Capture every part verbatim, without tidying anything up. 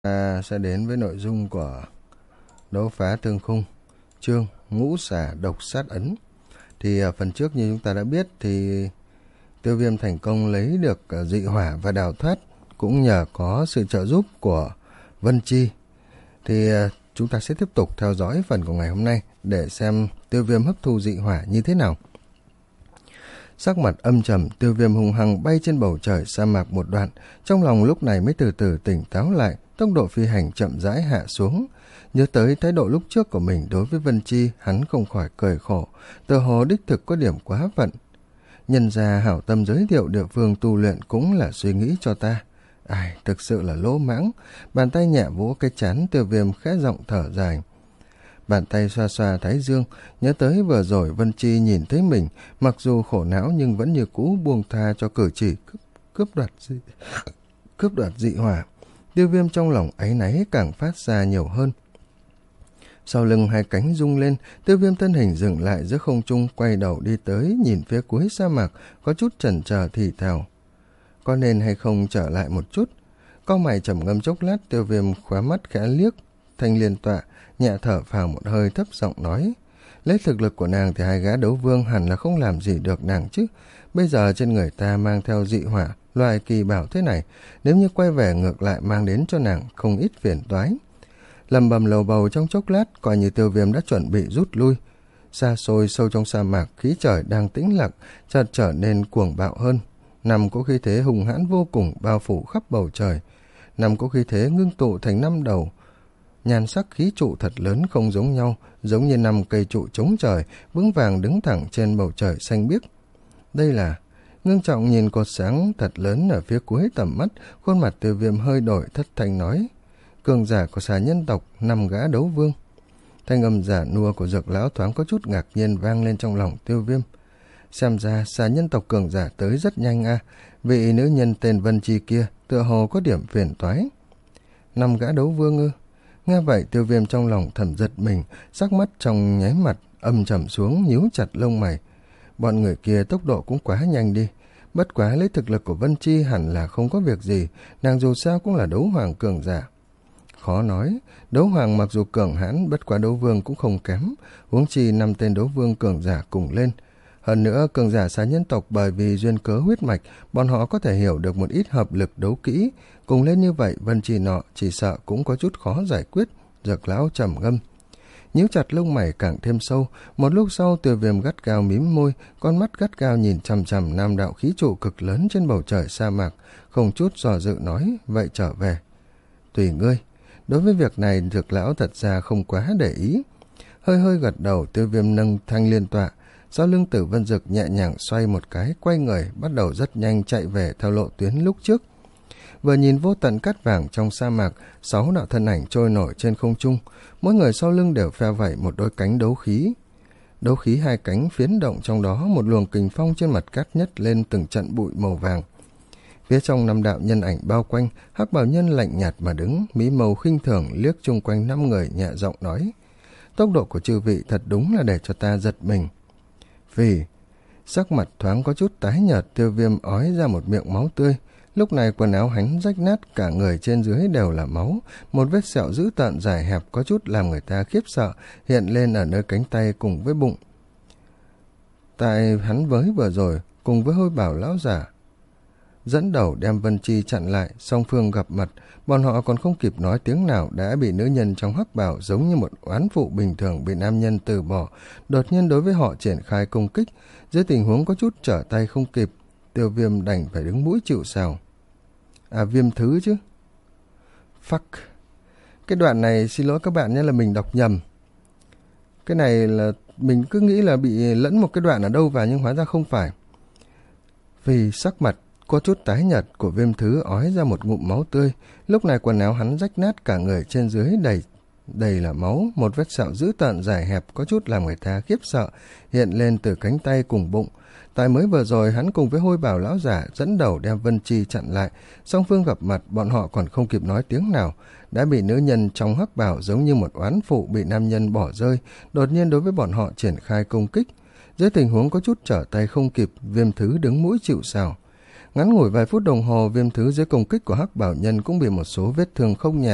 Ta sẽ đến với nội dung của đấu phá thương khung, chương ngũ xả độc sát ấn. Thì ở phần trước như chúng ta đã biết thì Tiêu Viêm thành công lấy được dị hỏa và đào thoát, cũng nhờ có sự trợ giúp của Vân Chi. Thì chúng ta sẽ tiếp tục theo dõi phần của ngày hôm nay để xem Tiêu Viêm hấp thu dị hỏa như thế nào. Sắc mặt âm trầm, Tiêu Viêm hùng hăng bay trên bầu trời sa mạc một đoạn, trong lòng lúc này mới từ từ tỉnh táo lại, tốc độ phi hành chậm rãi hạ xuống. Nhớ tới thái độ lúc trước của mình đối với Vân Chi, hắn không khỏi cười khổ, tựa hồ đích thực có điểm quá phận. Nhân ra hảo tâm giới thiệu địa phương tu luyện cũng là suy nghĩ cho ta. Ai, thực sự là lỗ mãng. Bàn tay nhẹ vỗ cái trán, Tiêu Viêm khẽ giọng thở dài. Bàn tay xoa xoa thái dương, nhớ tới vừa rồi Vân Chi nhìn thấy mình, mặc dù khổ não nhưng vẫn như cũ buông tha cho cử chỉ cướp, cướp đoạt dị, cướp đoạt dị hỏa. Tiêu Viêm trong lòng áy náy càng phát ra nhiều hơn. Sau lưng hai cánh rung lên, Tiêu Viêm thân hình dừng lại giữa không trung, quay đầu đi tới, nhìn phía cuối sa mạc, có chút chần chờ thì thào. Có nên hay không trở lại một chút? Cau mày trầm ngâm chốc lát, Tiêu Viêm khóa mắt khẽ liếc Thanh Liên tọa, nhẹ thở phào một hơi, thấp giọng nói. Lấy thực lực của nàng thì hai gã đấu vương hẳn là không làm gì được nàng chứ. Bây giờ trên người ta mang theo dị hỏa, loại kỳ bảo thế này, nếu như quay về ngược lại mang đến cho nàng không ít phiền toái. Lầm bầm lầu bầu trong chốc lát, coi như Tiêu Viêm đã chuẩn bị rút lui. Xa xôi sâu trong sa mạc, khí trời đang tĩnh lặng, chợt trở nên cuồng bạo hơn. Năm có khí thế hùng hãn vô cùng bao phủ khắp bầu trời. Năm có khí thế ngưng tụ thành năm đầu nhan sắc khí trụ thật lớn không giống nhau, giống như năm cây trụ chống trời, vững vàng đứng thẳng trên bầu trời xanh biếc. Đây là... Ngưng trọng nhìn cột sáng thật lớn ở phía cuối tầm mắt, khuôn mặt Tiêu Viêm hơi đổi, thất thanh nói. Cường giả của xà nhân tộc, năm gã đấu vương. Thanh âm giả nua của Dược lão thoáng có chút ngạc nhiên vang lên trong lòng Tiêu Viêm. Xem ra xà nhân tộc cường giả tới rất nhanh a, à. Vị nữ nhân tên Vân Chi kia tựa hồ có điểm phiền toái. Năm gã đấu vương ư? Nghe vậy Tiêu Viêm trong lòng thầm giật mình, sắc mắt trong nháy mặt âm trầm xuống, nhíu chặt lông mày. Bọn người kia tốc độ cũng quá nhanh đi. Bất quá lấy thực lực của Vân Chi hẳn là không có việc gì, nàng dù sao cũng là đấu hoàng cường giả. Khó nói, đấu hoàng mặc dù cường hãn, bất quá đấu vương cũng không kém, huống chi năm tên đấu vương cường giả cùng lên. Hơn nữa, cường giả xà nhân tộc bởi vì duyên cớ huyết mạch, bọn họ có thể hiểu được một ít hợp lực đấu kỹ, cùng lên như vậy Vân Chi nọ chỉ sợ cũng có chút khó giải quyết. Dược lão trầm ngâm, nhíu chặt lông mày càng thêm sâu. Một lúc sau Tiêu Viêm gắt gao mím môi, con mắt gắt gao nhìn chằm chằm nam đạo khí trụ cực lớn trên bầu trời sa mạc, không chút dò dự nói, vậy trở về. Tùy ngươi. Đối với việc này Dược lão thật ra không quá để ý. Hơi hơi gật đầu, Tiêu Viêm nâng Thanh Liên tọa, sau lưng Tử Vân Dực nhẹ nhàng xoay một cái, quay người bắt đầu rất nhanh chạy về theo lộ tuyến lúc trước. Vừa nhìn vô tận cát vàng trong sa mạc, sáu đạo thân ảnh trôi nổi trên không trung, mỗi người sau lưng đều phe vẩy một đôi cánh đấu khí. Đấu khí hai cánh phiến động, trong đó một luồng kình phong trên mặt cát nhất lên từng trận bụi màu vàng. Phía trong năm đạo nhân ảnh bao quanh, Hắc Bào Nhân lạnh nhạt mà đứng, mí màu khinh thường liếc chung quanh năm người, nhẹ giọng nói. Tốc độ của chư vị thật đúng là để cho ta giật mình. Vì sắc mặt thoáng có chút tái nhợt, Tiêu Viêm ói ra một miệng máu tươi. Lúc này quần áo hắn rách nát, cả người trên dưới đều là máu, một vết sẹo dữ tợn dài hẹp có chút làm người ta khiếp sợ hiện lên ở nơi cánh tay cùng với bụng. Tại hắn với vừa rồi cùng với Hôi Bảo lão giả dẫn đầu đem Vân Chi chặn lại, song phương gặp mặt, bọn họ còn không kịp nói tiếng nào đã bị nữ nhân trong hắc bào giống như một oán phụ bình thường bị nam nhân từ bỏ, đột nhiên đối với họ triển khai công kích. Dưới tình huống có chút trở tay không kịp, Tiêu Viêm đành phải đứng mũi chịu sào. À, Viêm thứ chứ. Fuck. Cái đoạn này xin lỗi các bạn nhé, là mình đọc nhầm. Cái này là mình cứ nghĩ là bị lẫn một cái đoạn ở đâu vào, nhưng hóa ra không phải. Vì sắc mặt có chút tái nhợt của Viêm thứ ói ra một ngụm máu tươi. Lúc này quần áo hắn rách nát, cả người trên dưới đầy đầy là máu, một vết sẹo dữ tợn dài hẹp có chút làm người ta khiếp sợ hiện lên từ cánh tay cùng bụng. Tại mới vừa rồi hắn cùng với Hôi Bảo lão giả dẫn đầu đem Vân Chi chặn lại, song phương gặp mặt bọn họ còn không kịp nói tiếng nào đã bị nữ nhân trong hắc bào giống như một oán phụ bị nam nhân bỏ rơi, đột nhiên đối với bọn họ triển khai công kích. Dưới tình huống có chút trở tay không kịp, Viêm thứ đứng mũi chịu sào. Ngắn ngủi vài phút đồng hồ, Viêm thứ dưới công kích của hắc bảo nhân cũng bị một số vết thương không nhẹ.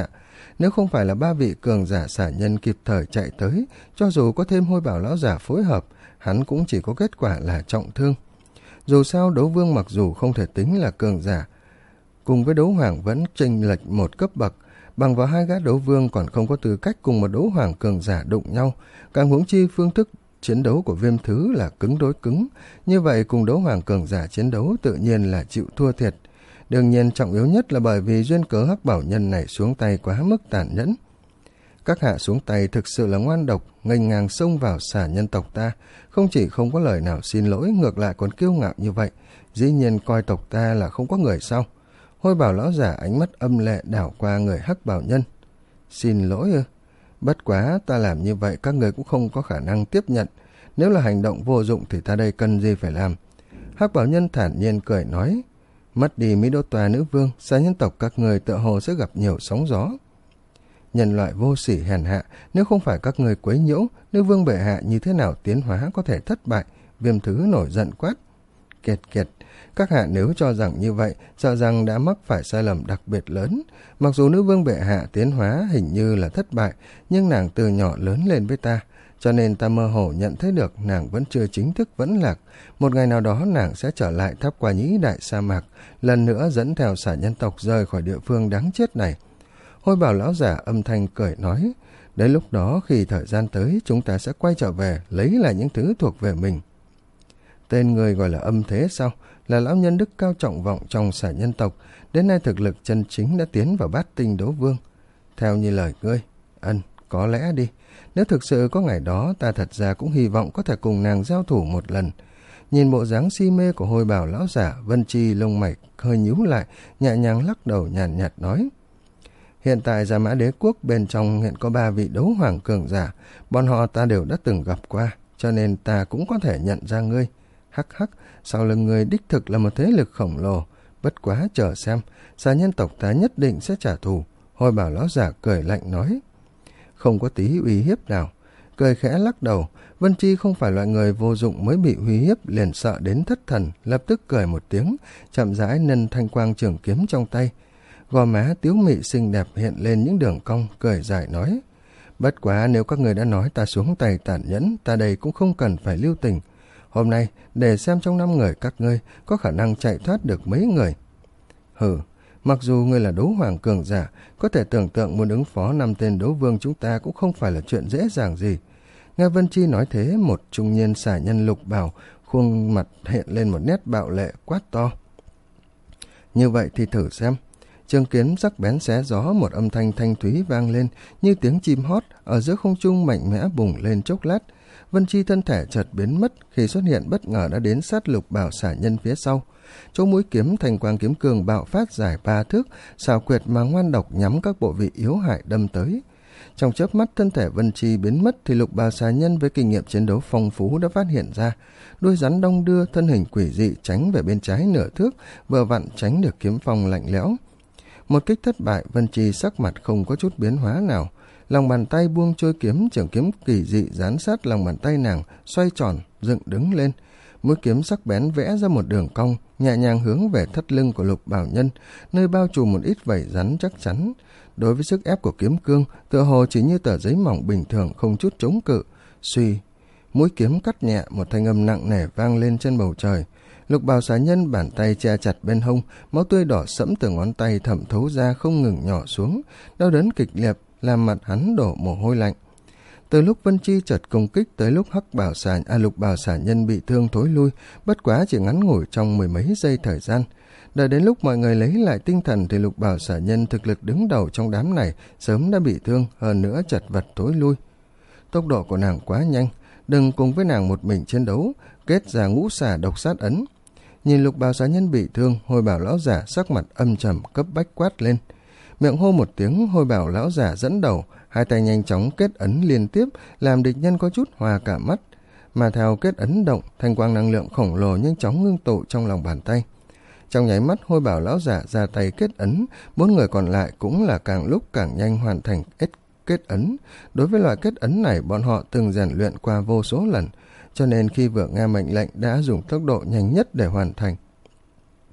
Nếu không phải là ba vị cường giả xả nhân kịp thời chạy tới, cho dù có thêm Hôi Bảo lão giả phối hợp, hắn cũng chỉ có kết quả là trọng thương. Dù sao đấu vương mặc dù không thể tính là cường giả, cùng với đấu hoàng vẫn chênh lệch một cấp bậc, bằng vào hai gã đấu vương còn không có tư cách cùng một đấu hoàng cường giả đụng nhau, càng huống chi phương thức chiến đấu của Viêm Thứ là cứng đối cứng, như vậy cùng đấu hoàng cường giả chiến đấu tự nhiên là chịu thua thiệt. Đương nhiên trọng yếu nhất là bởi vì duyên cớ Hắc Bảo Nhân này xuống tay quá mức tàn nhẫn. Các hạ xuống tay thực sự là ngoan độc, nghênh ngang xông vào xả nhân tộc ta, không chỉ không có lời nào xin lỗi, ngược lại còn kiêu ngạo như vậy, dĩ nhiên coi tộc ta là không có người sao? Hôi Bảo lão giả ánh mắt âm lệ đảo qua người Hắc Bảo Nhân. Xin lỗi ư? Bất quá ta làm như vậy các người cũng không có khả năng tiếp nhận, nếu là hành động vô dụng thì ta đây cần gì phải làm? Hắc Bảo Nhân thản nhiên cười nói, mất đi Mỹ Đô Tòa nữ vương, xả nhân tộc các người tựa hồ sẽ gặp nhiều sóng gió. Nhân loại vô sỉ hèn hạ, nếu không phải các người quấy nhiễu, nữ vương bệ hạ như thế nào tiến hóa có thể thất bại? Viêm Thứ nổi giận quát. Kiệt kiệt, các hạ nếu cho rằng như vậy, sợ rằng đã mắc phải sai lầm đặc biệt lớn. Mặc dù nữ vương bệ hạ tiến hóa hình như là thất bại, nhưng nàng từ nhỏ lớn lên với ta, cho nên ta mơ hồ nhận thấy được nàng vẫn chưa chính thức vẫn lạc. Một ngày nào đó nàng sẽ trở lại Tháp Qua Nhĩ đại sa mạc, lần nữa dẫn theo xả nhân tộc rời khỏi địa phương đáng chết này. Hôi Bảo lão giả âm thanh cười nói, đến lúc đó khi thời gian tới chúng ta sẽ quay trở về lấy lại những thứ thuộc về mình. Tên người gọi là Âm Thế sao? Là lão nhân đức cao trọng vọng trong xả nhân tộc, đến nay thực lực chân chính đã tiến vào bát tinh đấu vương. Theo như lời ngươi, ân, có lẽ đi. Nếu thực sự có ngày đó, ta thật ra cũng hy vọng có thể cùng nàng giao thủ một lần. Nhìn bộ dáng si mê của Hôi Bảo lão giả, Vân Chi lông mày hơi nhíu lại, nhẹ nhàng lắc đầu nhàn nhạt, nhạt nói. Hiện tại Gia Mã Đế Quốc bên trong hiện có ba vị đấu hoàng cường giả, bọn họ ta đều đã từng gặp qua, cho nên ta cũng có thể nhận ra ngươi. Hắc hắc, sau lưng ngươi đích thực là một thế lực khổng lồ, bất quá chờ xem, xà nhân tộc ta nhất định sẽ trả thù. Hôi Bảo lão giả cười lạnh nói. Không có tí uy hiếp nào. Cười khẽ lắc đầu, Vân Chi không phải loại người vô dụng mới bị uy hiếp liền sợ đến thất thần, lập tức cười một tiếng, chậm rãi nâng thanh quang trường kiếm trong tay. Gò má tiếu mị xinh đẹp hiện lên những đường cong, cười dài nói. Bất quá nếu các người đã nói ta xuống tay tàn nhẫn, ta đây cũng không cần phải lưu tình. Hôm nay, để xem trong năm người các ngươi có khả năng chạy thoát được mấy người. Hừ, mặc dù ngươi là đấu hoàng cường giả, có thể tưởng tượng muốn ứng phó năm tên đấu vương chúng ta cũng không phải là chuyện dễ dàng gì. Nghe Vân Chi nói thế, một trung niên xả nhân lục bào, khuôn mặt hiện lên một nét bạo lệ quát to. Như vậy thì thử xem. Trường kiếm sắc bén xé gió, một âm thanh thanh thúy vang lên như tiếng chim hót ở giữa không trung mạnh mẽ bùng lên chốc lát. Vân Chi thân thể chợt biến mất, khi xuất hiện bất ngờ đã đến sát lục bảo xả nhân phía sau. Chỗ mũi kiếm thanh quang kiếm cường bạo phát dài ba thước, xảo quyệt mà ngoan độc nhắm các bộ vị yếu hại đâm tới. Trong chớp mắt thân thể Vân Chi biến mất thì lục bào xà nhân với kinh nghiệm chiến đấu phong phú đã phát hiện ra. Đuôi rắn đông đưa, thân hình quỷ dị tránh về bên trái nửa thước, vừa vặn tránh được kiếm phong lạnh lẽo. Một kích thất bại, Vân Chi sắc mặt không có chút biến hóa nào. Lòng bàn tay buông trôi kiếm, trường kiếm kỳ dị dán sát lòng bàn tay nàng, xoay tròn, dựng đứng lên. Mũi kiếm sắc bén vẽ ra một đường cong, nhẹ nhàng hướng về thắt lưng của lục bảo nhân, nơi bao trùm một ít vảy rắn chắc chắn. Đối với sức ép của kiếm cương, tựa hồ chỉ như tờ giấy mỏng bình thường, không chút chống cự. Suy, mũi kiếm cắt nhẹ, một thanh âm nặng nề vang lên trên bầu trời. Lục bào xà nhân bàn tay che chặt bên hông, máu tươi đỏ sẫm từ ngón tay thẩm thấu ra không ngừng nhỏ xuống, đau đớn kịch liệt làm mặt hắn đổ mồ hôi lạnh. Từ lúc Vân Chi chợt công kích tới lúc hắc bảo xà a lục bào xà nhân bị thương thối lui, bất quá chỉ ngắn ngủi trong mười mấy giây thời gian. Đợi đến lúc mọi người lấy lại tinh thần thì lục bào xà nhân thực lực đứng đầu trong đám này sớm đã bị thương, hơn nữa chật vật thối lui. Tốc độ của nàng quá nhanh, đừng cùng với nàng một mình chiến đấu, kết ra ngũ xà độc sát ấn. Nhìn lục bào xà nhân bị thương, Hôi Bảo lão giả sắc mặt âm trầm cấp bách quát lên. Miệng hô một tiếng, Hôi Bảo lão giả dẫn đầu, hai tay nhanh chóng kết ấn liên tiếp, làm địch nhân có chút hòa cả mắt. Mà theo kết ấn động, thanh quang năng lượng khổng lồ nhanh chóng ngưng tụ trong lòng bàn tay. Trong nháy mắt, Hôi Bảo lão giả ra tay kết ấn, bốn người còn lại cũng là càng lúc càng nhanh hoàn thành kết, kết ấn. Đối với loại kết ấn này, bọn họ từng rèn luyện qua vô số lần, cho nên khi vừa nghe mệnh lệnh đã dùng tốc độ nhanh nhất để hoàn thành.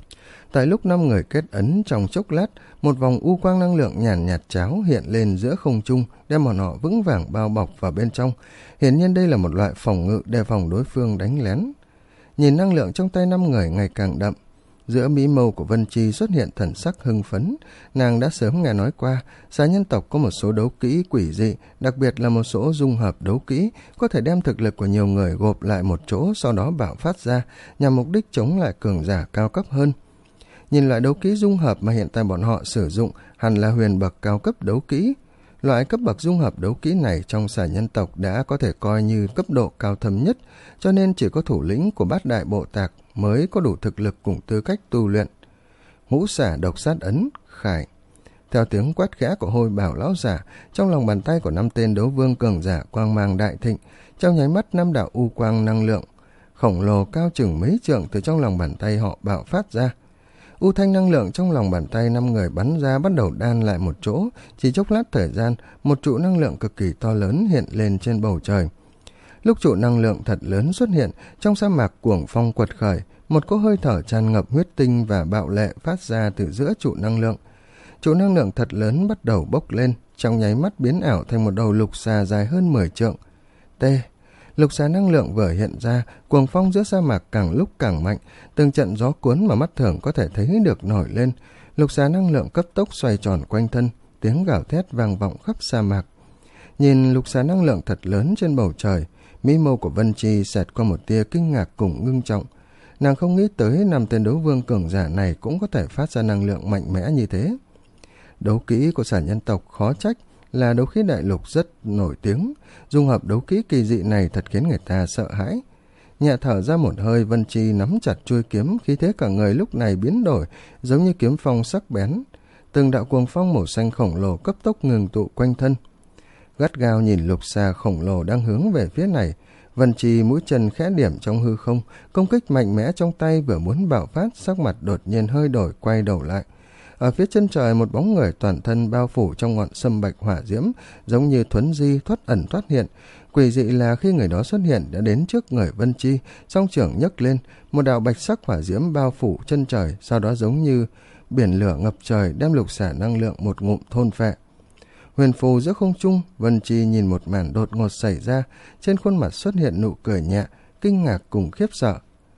Tại lúc năm người kết ấn trong chốc lát, một vòng u quang năng lượng nhàn nhạt cháo hiện lên giữa không trung, đem bọn họ vững vàng bao bọc vào bên trong. Hiển nhiên đây là một loại phòng ngự đề phòng đối phương đánh lén. Nhìn năng lượng trong tay năm người ngày càng đậm, giữa mí mâu của Vân Chi xuất hiện thần sắc hưng phấn. Nàng đã sớm nghe nói qua, xà nhân tộc có một số đấu kỹ quỷ dị, đặc biệt là một số dung hợp đấu kỹ, có thể đem thực lực của nhiều người gộp lại một chỗ, sau đó bạo phát ra, nhằm mục đích chống lại cường giả cao cấp hơn. Nhìn loại đấu kỹ dung hợp mà hiện tại bọn họ sử dụng hẳn là huyền bậc cao cấp đấu kỹ. Loại cấp bậc dung hợp đấu kỹ này trong xà nhân tộc đã có thể coi như cấp độ cao thâm nhất, cho nên chỉ có thủ lĩnh của bát đại bộ tạc mới có đủ thực lực cùng tư cách tu luyện. Ngũ xả độc sát ấn, khải. Theo tiếng quát khẽ của Hôi Bảo lão giả, trong lòng bàn tay của năm tên đấu vương cường giả quang mang đại thịnh, trong nháy mắt năm đạo u quang năng lượng khổng lồ cao chừng mấy trượng từ trong lòng bàn tay họ bạo phát ra. U thanh năng lượng trong lòng bàn tay năm người bắn ra bắt đầu đan lại một chỗ, chỉ chốc lát thời gian, một trụ năng lượng cực kỳ to lớn hiện lên trên bầu trời. Lúc trụ năng lượng thật lớn xuất hiện, trong sa mạc cuồng phong quật khởi, một cỗ hơi thở tràn ngập huyết tinh và bạo lệ phát ra từ giữa trụ năng lượng. Trụ năng lượng thật lớn bắt đầu bốc lên, trong nháy mắt biến ảo thành một đầu lục xà dài hơn mười trượng. T. Lục xà năng lượng vừa hiện ra, cuồng phong giữa sa mạc càng lúc càng mạnh, từng trận gió cuốn mà mắt thường có thể thấy được nổi lên. Lục xà năng lượng cấp tốc xoay tròn quanh thân, tiếng gào thét vang vọng khắp sa mạc. Nhìn lục xà năng lượng thật lớn trên bầu trời, mí mâu của Vân Chi xẹt qua một tia kinh ngạc cùng ngưng trọng. Nàng không nghĩ tới năm tên đấu vương cường giả này cũng có thể phát ra năng lượng mạnh mẽ như thế. Đấu kỹ của xà nhân tộc khó trách là đấu khí đại lục rất nổi tiếng, dung hợp đấu kỹ kỳ dị này thật khiến người ta sợ hãi. Nhẹ thở ra một hơi, Vân Chi nắm chặt chuôi kiếm, khí thế cả người lúc này biến đổi, giống như kiếm phong sắc bén. Từng đạo cuồng phong màu xanh khổng lồ cấp tốc ngừng tụ quanh thân. Gắt gao nhìn lục xà khổng lồ đang hướng về phía này, Vân Chi mũi chân khẽ điểm trong hư không, công kích mạnh mẽ trong tay vừa muốn bạo phát, sắc mặt đột nhiên hơi đổi, quay đầu lại. Ở phía chân trời, một bóng người toàn thân bao phủ trong ngọn sâm bạch hỏa diễm, giống như thuấn di thoát ẩn thoát hiện. Quỷ dị là khi người đó xuất hiện đã đến trước người Vân Chi, song trưởng nhấc lên, một đạo bạch sắc hỏa diễm bao phủ chân trời, sau đó giống như biển lửa ngập trời đem lục xả năng lượng một ngụm thôn phệ. Huyền phù giữa không trung, Vân Chi nhìn một màn đột ngột xảy ra, trên khuôn mặt xuất hiện nụ cười nhẹ, kinh ngạc cùng khiếp sợ.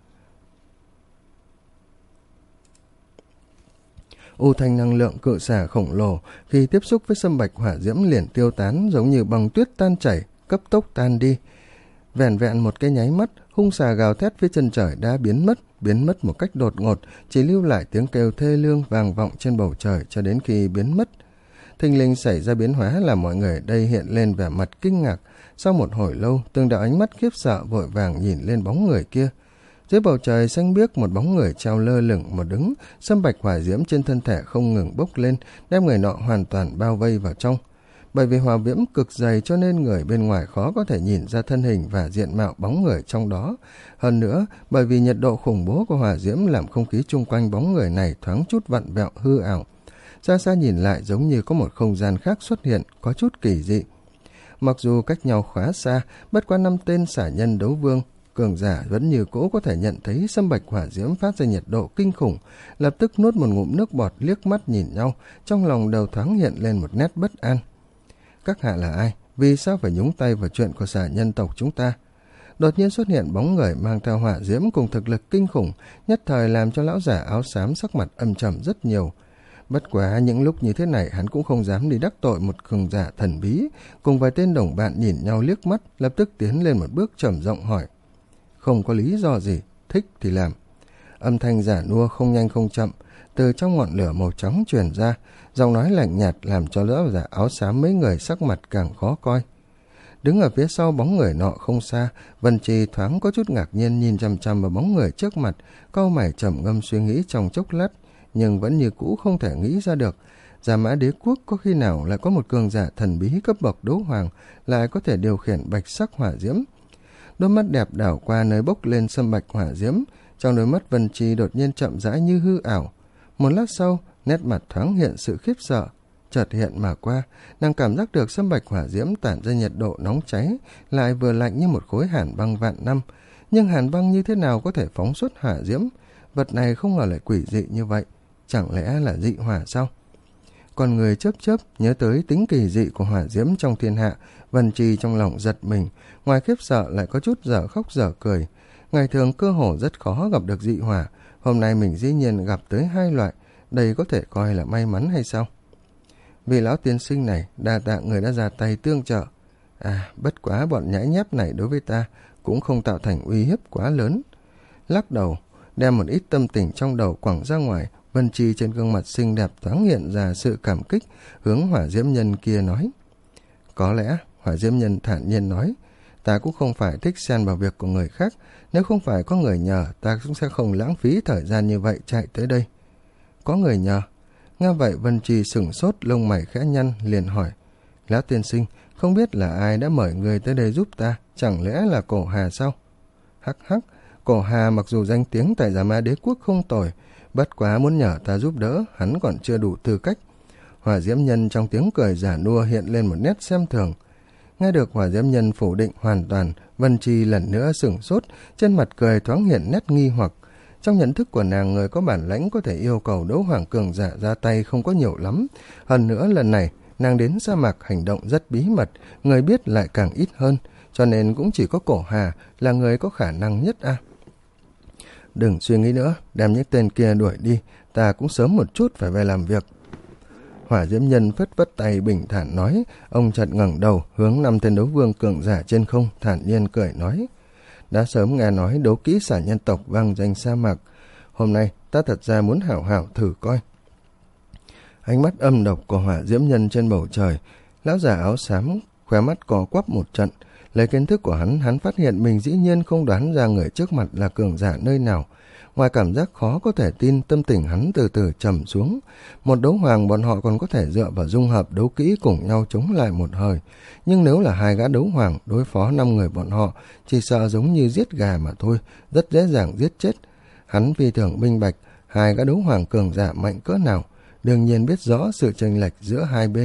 U thanh năng lượng cự xả khổng lồ khi tiếp xúc với sâm bạch hỏa diễm liền tiêu tán, giống như băng tuyết tan chảy, cấp tốc tan đi. Vẻn vẹn một cái nháy mắt, hung xà gào thét phía chân trời đã biến mất, biến mất một cách đột ngột, chỉ lưu lại tiếng kêu thê lương vang vọng trên bầu trời cho đến khi biến mất. Thình lình xảy ra biến hóa làm mọi người ở đây hiện lên vẻ mặt kinh ngạc. Sau một hồi lâu, từng đạo ánh mắt khiếp sợ vội vàng nhìn lên bóng người kia. Dưới bầu trời xanh biếc, một bóng người treo lơ lửng một đứng, sâm bạch hỏa diễm trên thân thể không ngừng bốc lên, đem người nọ hoàn toàn bao vây vào trong. Bởi vì hỏa diễm cực dày cho nên người bên ngoài khó có thể nhìn ra thân hình và diện mạo bóng người trong đó. Hơn nữa, bởi vì nhiệt độ khủng bố của hỏa diễm làm không khí chung quanh bóng người này thoáng chút vặn vẹo hư ảo. Xa xa nhìn lại giống như có một không gian khác xuất hiện, có chút kỳ dị. Mặc dù cách nhau khá xa, bất quá năm tên xả nhân đấu vương cường giả vẫn như cũ có thể nhận thấy sâm bạch hỏa diễm phát ra nhiệt độ kinh khủng, lập tức nuốt một ngụm nước bọt, liếc mắt nhìn nhau, trong lòng đầu thoáng hiện lên một nét bất an. Các hạ là ai? Vì sao phải nhúng tay vào chuyện của xả nhân tộc chúng ta? Đột nhiên xuất hiện bóng người mang theo hỏa diễm cùng thực lực kinh khủng, nhất thời làm cho lão giả áo xám sắc mặt âm trầm rất nhiều. Bất quá những lúc như thế này hắn cũng không dám đi đắc tội một cường giả thần bí, cùng vài tên đồng bạn nhìn nhau liếc mắt, lập tức tiến lên một bước trầm giọng hỏi. Không có lý do gì, thích thì làm. Âm thanh giả nua không nhanh không chậm, từ trong ngọn lửa màu trắng truyền ra, giọng nói lạnh nhạt làm cho lão giả áo xám mấy người sắc mặt càng khó coi. Đứng ở phía sau bóng người nọ không xa, Vân Chi thoáng có chút ngạc nhiên nhìn chằm chằm vào bóng người trước mặt, cau mày trầm ngâm suy nghĩ trong chốc lát, nhưng vẫn như cũ không thể nghĩ ra được. Giả Mã Đế Quốc có khi nào lại có một cường giả thần bí cấp bậc đấu hoàng lại có thể điều khiển bạch sắc hỏa diễm? Đôi mắt đẹp đảo qua nơi bốc lên sâm bạch hỏa diễm, trong đôi mắt Vân Chi đột nhiên chậm rãi như hư ảo. Một lát sau, nét mặt thoáng hiện sự khiếp sợ, chợt hiện mà qua, nàng cảm giác được sâm bạch hỏa diễm tản ra nhiệt độ nóng cháy, lại vừa lạnh như một khối hàn băng vạn năm. Nhưng hàn băng như thế nào có thể phóng xuất hỏa diễm? vật này không ngờ lại quỷ dị như vậy, chẳng lẽ là dị hỏa sao? Còn người chớp chớp nhớ tới tính kỳ dị của hỏa diễm trong thiên hạ, Vân Chi trong lòng giật mình, ngoài khiếp sợ lại có chút dở khóc dở cười. Ngày thường cơ hồ rất khó gặp được dị hỏa, hôm nay mình dĩ nhiên gặp tới hai loại, đây có thể coi là may mắn hay sao? Vì lão tiên sinh này, đa tạ người đã ra tay tương trợ. À, bất quá bọn nhãi nhép này đối với ta cũng không tạo thành uy hiếp quá lớn. Lắc đầu, đem một ít tâm tình trong đầu quẳng ra ngoài, Vân Chi trên gương mặt xinh đẹp thoáng hiện ra sự cảm kích, hướng hỏa diễm nhân kia nói. Có lẽ, hỏa diễm nhân thản nhiên nói, ta cũng không phải thích xen vào việc của người khác, nếu không phải có người nhờ, ta cũng sẽ không lãng phí thời gian như vậy chạy tới đây. Có người nhờ? Nghe vậy Vân Chi sửng sốt, lông mày khẽ nhăn, liền hỏi. Lão tiên sinh, không biết là ai đã mời người tới đây giúp ta, chẳng lẽ là Cổ Hà sao? Hắc hắc, Cổ Hà mặc dù danh tiếng tại Giả Ma Đế Quốc không tồi, bất quá muốn nhờ ta giúp đỡ, hắn còn chưa đủ tư cách. Hỏa diễm nhân trong tiếng cười giả nua hiện lên một nét xem thường. Nghe được hỏa diễm nhân phủ định hoàn toàn, Vân Chi lần nữa sửng sốt, trên mặt cười thoáng hiện nét nghi hoặc. Trong nhận thức của nàng, người có bản lãnh có thể yêu cầu đấu hoàng cường giả ra tay không có nhiều lắm. Hơn nữa lần này, nàng đến sa mạc hành động rất bí mật, người biết lại càng ít hơn, cho nên cũng chỉ có Cổ Hà là người có khả năng nhất a. Đừng suy nghĩ nữa, đem những tên kia đuổi đi, ta cũng sớm một chút phải về làm việc. Hỏa diễm nhân phất phất tay bình thản nói, ông chợt ngẩng đầu hướng năm tên đấu vương cường giả trên không, thản nhiên cười nói. Đã sớm nghe nói đấu kỹ xả nhân tộc vang danh sa mạc, hôm nay ta thật ra muốn hảo hảo thử coi. Ánh mắt âm độc của hỏa diễm nhân trên bầu trời, lão già áo xám khóe mắt cò quắp một trận. Lấy kiến thức của hắn, hắn phát hiện mình dĩ nhiên không đoán ra người trước mặt là cường giả nơi nào. Ngoài cảm giác khó có thể tin, tâm tình hắn từ từ trầm xuống. Một đấu hoàng bọn họ còn có thể dựa vào dung hợp đấu kỹ cùng nhau chống lại một hơi. Nhưng nếu là hai gã đấu hoàng đối phó năm người bọn họ, chỉ sợ giống như giết gà mà thôi, rất dễ dàng giết chết. Hắn phi thường minh bạch, hai gã đấu hoàng cường giả mạnh cỡ nào, đương nhiên biết rõ sự chênh lệch giữa hai bên.